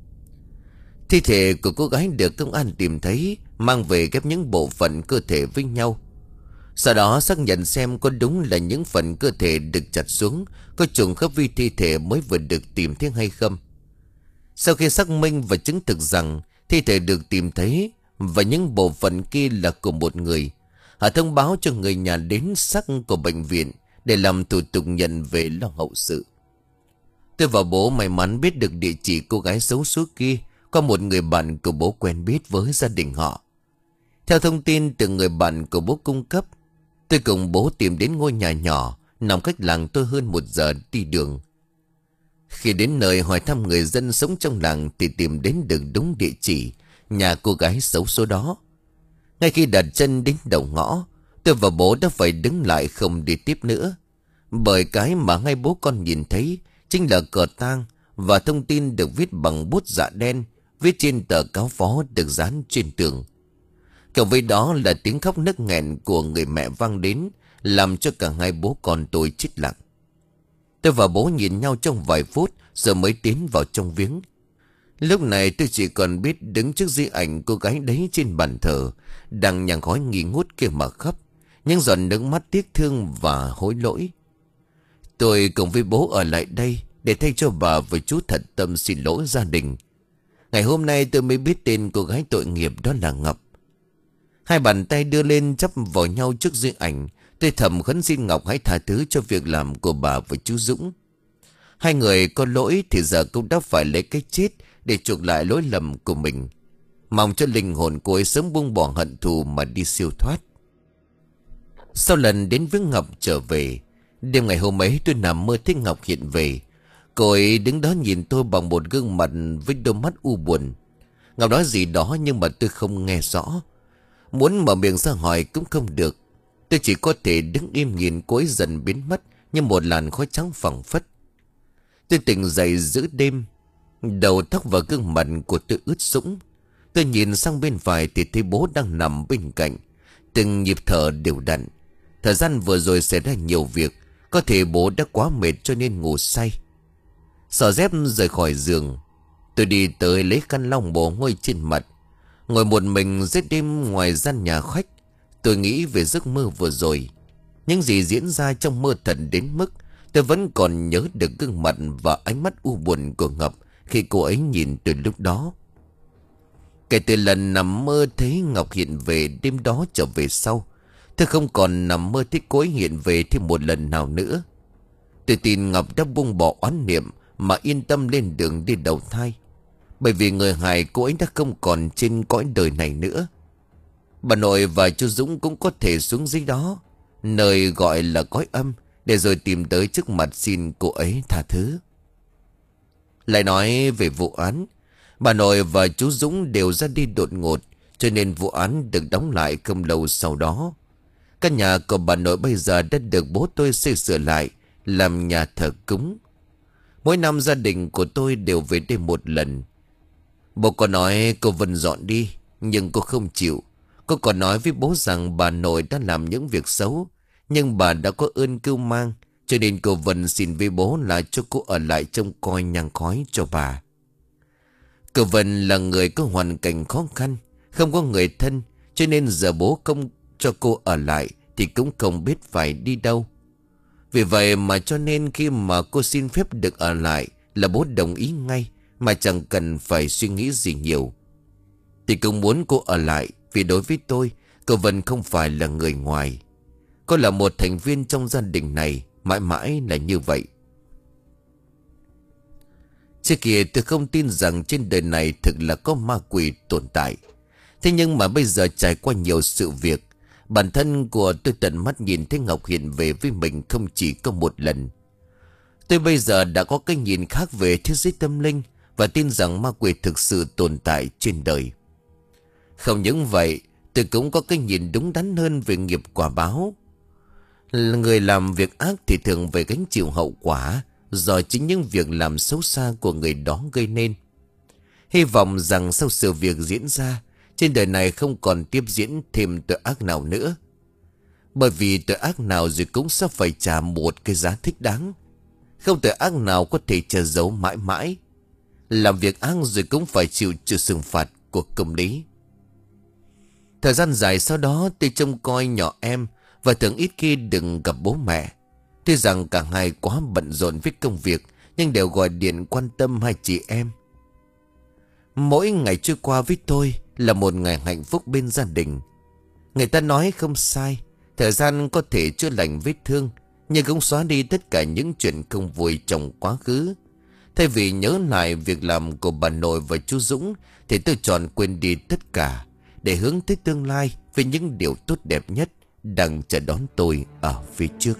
Thi thể của cô gái được công an tìm thấy, mang về ghép những bộ phận cơ thể với nhau. Sau đó xác nhận xem có đúng là những phần cơ thể được chặt xuống có trùng khớp với thi thể mới vừa được tìm thấy hay không. Sau khi xác minh và chứng thực rằng thi thể được tìm thấy và những bộ phận kia là của một người, họ thông báo cho người nhà đến xác của bệnh viện để làm thủ tục nhận về lo hậu sự. Tôi và bố may mắn biết được địa chỉ cô gái xấu số kia có một người bạn của bố quen biết với gia đình họ. Theo thông tin từ người bạn của bố cung cấp, tôi cùng bố tìm đến ngôi nhà nhỏ nằm cách làng tôi hơn một giờ đi đường. Khi đến nơi hỏi thăm người dân sống trong làng thì tìm đến được đúng địa chỉ nhà cô gái xấu số đó. Ngay khi đặt chân đến đầu ngõ, tôi và bố đã phải đứng lại không đi tiếp nữa. Bởi cái mà hai bố con nhìn thấy chính là cờ tang và thông tin được viết bằng bút dạ đen, viết trên tờ cáo phó được dán trên tường. Cộng với đó là tiếng khóc nức nghẹn của người mẹ vang đến, làm cho cả hai bố con tôi chết lặng. Tôi và bố nhìn nhau trong vài phút rồi mới tiến vào trong viếng. Lúc này tôi chỉ còn biết đứng trước di ảnh cô gái đấy trên bàn thờ, đang nhang khói nghi ngút kia mà khóc, những giọt nước mắt tiếc thương và hối lỗi. Tôi cùng với bố ở lại đây để thay cho bà và chú thật tâm xin lỗi gia đình. Ngày hôm nay tôi mới biết tên cô gái tội nghiệp đó là Ngọc. Hai bàn tay đưa lên chắp vào nhau trước di ảnh, tôi thầm khấn xin Ngọc hãy tha thứ cho việc làm của bà và chú Dũng. Hai người có lỗi thì giờ cũng đã phải lấy cái chết để chuộc lại lỗi lầm của mình. Mong cho linh hồn cô ấy sớm buông bỏ hận thù mà đi siêu thoát. Sau lần đến với Ngọc trở về, đêm ngày hôm ấy tôi nằm mơ thấy Ngọc hiện về. Cô ấy đứng đó nhìn tôi bằng một gương mặt với đôi mắt u buồn. Ngọc nói gì đó nhưng mà tôi không nghe rõ. Muốn mở miệng ra hỏi cũng không được. Tôi chỉ có thể đứng im nhìn cô ấy dần biến mất như một làn khói trắng phẳng phất. Tôi tỉnh dậy giữa đêm, đầu tóc và gương mặt của tôi ướt sũng. Tôi nhìn sang bên phải thì thấy bố đang nằm bên cạnh, từng nhịp thở đều đặn. Thời gian vừa rồi xảy ra nhiều việc, có thể bố đã quá mệt cho nên ngủ say. Xỏ dép rời khỏi giường, tôi đi tới lấy khăn lau mồ hôi trên mặt. Ngồi một mình dưới đêm ngoài gian nhà khách, tôi nghĩ về giấc mơ vừa rồi. Những gì diễn ra trong mơ thật đến mức Tôi vẫn còn nhớ được gương mặt và ánh mắt u buồn của Ngọc khi cô ấy nhìn từ lúc đó. Kể từ lần nằm mơ thấy Ngọc hiện về đêm đó trở về sau, tôi không còn nằm mơ thấy cô ấy hiện về thêm một lần nào nữa. Tôi tin Ngọc đã buông bỏ oán niệm mà yên tâm lên đường đi đầu thai, bởi vì người hại cô ấy đã không còn trên cõi đời này nữa. Bà nội và chú Dũng cũng có thể xuống dưới đó, nơi gọi là cõi âm, để rồi tìm tới trước mặt xin cô ấy tha thứ. Lại nói về vụ án, bà nội và chú Dũng đều ra đi đột ngột, cho nên vụ án được đóng lại không lâu sau đó. Căn nhà của bà nội bây giờ đã được bố tôi xây sửa lại làm nhà thờ cúng. Mỗi năm gia đình của tôi đều về đây một lần. Bố có nói cô Vân dọn đi, nhưng cô không chịu. Cô còn nói với bố rằng bà nội đã làm những việc xấu, nhưng bà đã có ơn cưu mang, cho nên cô Vân xin với bố là cho cô ở lại trông coi nhang khói cho bà. Cô Vân là người có hoàn cảnh khó khăn, không có người thân, cho nên giờ bố không cho cô ở lại thì cũng không biết phải đi đâu. Vì vậy mà cho nên khi mà cô xin phép được ở lại là bố đồng ý ngay, mà chẳng cần phải suy nghĩ gì nhiều. Thì cũng muốn cô ở lại, vì đối với tôi, cô Vân không phải là người ngoài. Cô là một thành viên trong gia đình này, mãi mãi là như vậy. Trước kia tôi không tin rằng trên đời này thực là có ma quỷ tồn tại. Thế nhưng mà bây giờ trải qua nhiều sự việc, bản thân của tôi tận mắt nhìn thấy Ngọc hiện về với mình không chỉ có một lần. Tôi bây giờ đã có cái nhìn khác về thế giới tâm linh và tin rằng ma quỷ thực sự tồn tại trên đời. Không những vậy, tôi cũng có cái nhìn đúng đắn hơn về nghiệp quả báo. Người làm việc ác thì thường phải gánh chịu hậu quả do chính những việc làm xấu xa của người đó gây nên. Hy vọng rằng sau sự việc diễn ra, trên đời này không còn tiếp diễn thêm tội ác nào nữa. Bởi vì tội ác nào rồi cũng sẽ phải trả một cái giá thích đáng. Không tội ác nào có thể che giấu mãi mãi. Làm việc ác rồi cũng phải chịu sự trừng phạt của công lý. Thời gian dài sau đó tôi trông coi nhỏ em và thường ít khi đừng gặp bố mẹ. Tuy rằng cả hai quá bận rộn với công việc, nhưng đều gọi điện quan tâm hai chị em. Mỗi ngày trôi qua với tôi là một ngày hạnh phúc bên gia đình. Người ta nói không sai, thời gian có thể chữa lành vết thương, nhưng cũng xóa đi tất cả những chuyện không vui trong quá khứ. Thay vì nhớ lại việc làm của bà nội và chú Dũng, thì tôi chọn quên đi tất cả, để hướng tới tương lai với những điều tốt đẹp nhất đang chờ đón tôi ở phía trước.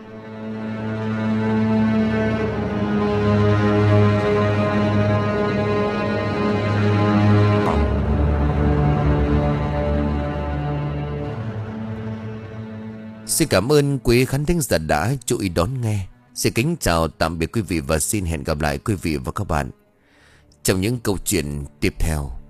Xin cảm ơn quý khán thính giả đã chú ý đón nghe. Xin kính chào tạm biệt quý vị và xin hẹn gặp lại quý vị và các bạn trong những câu chuyện tiếp theo.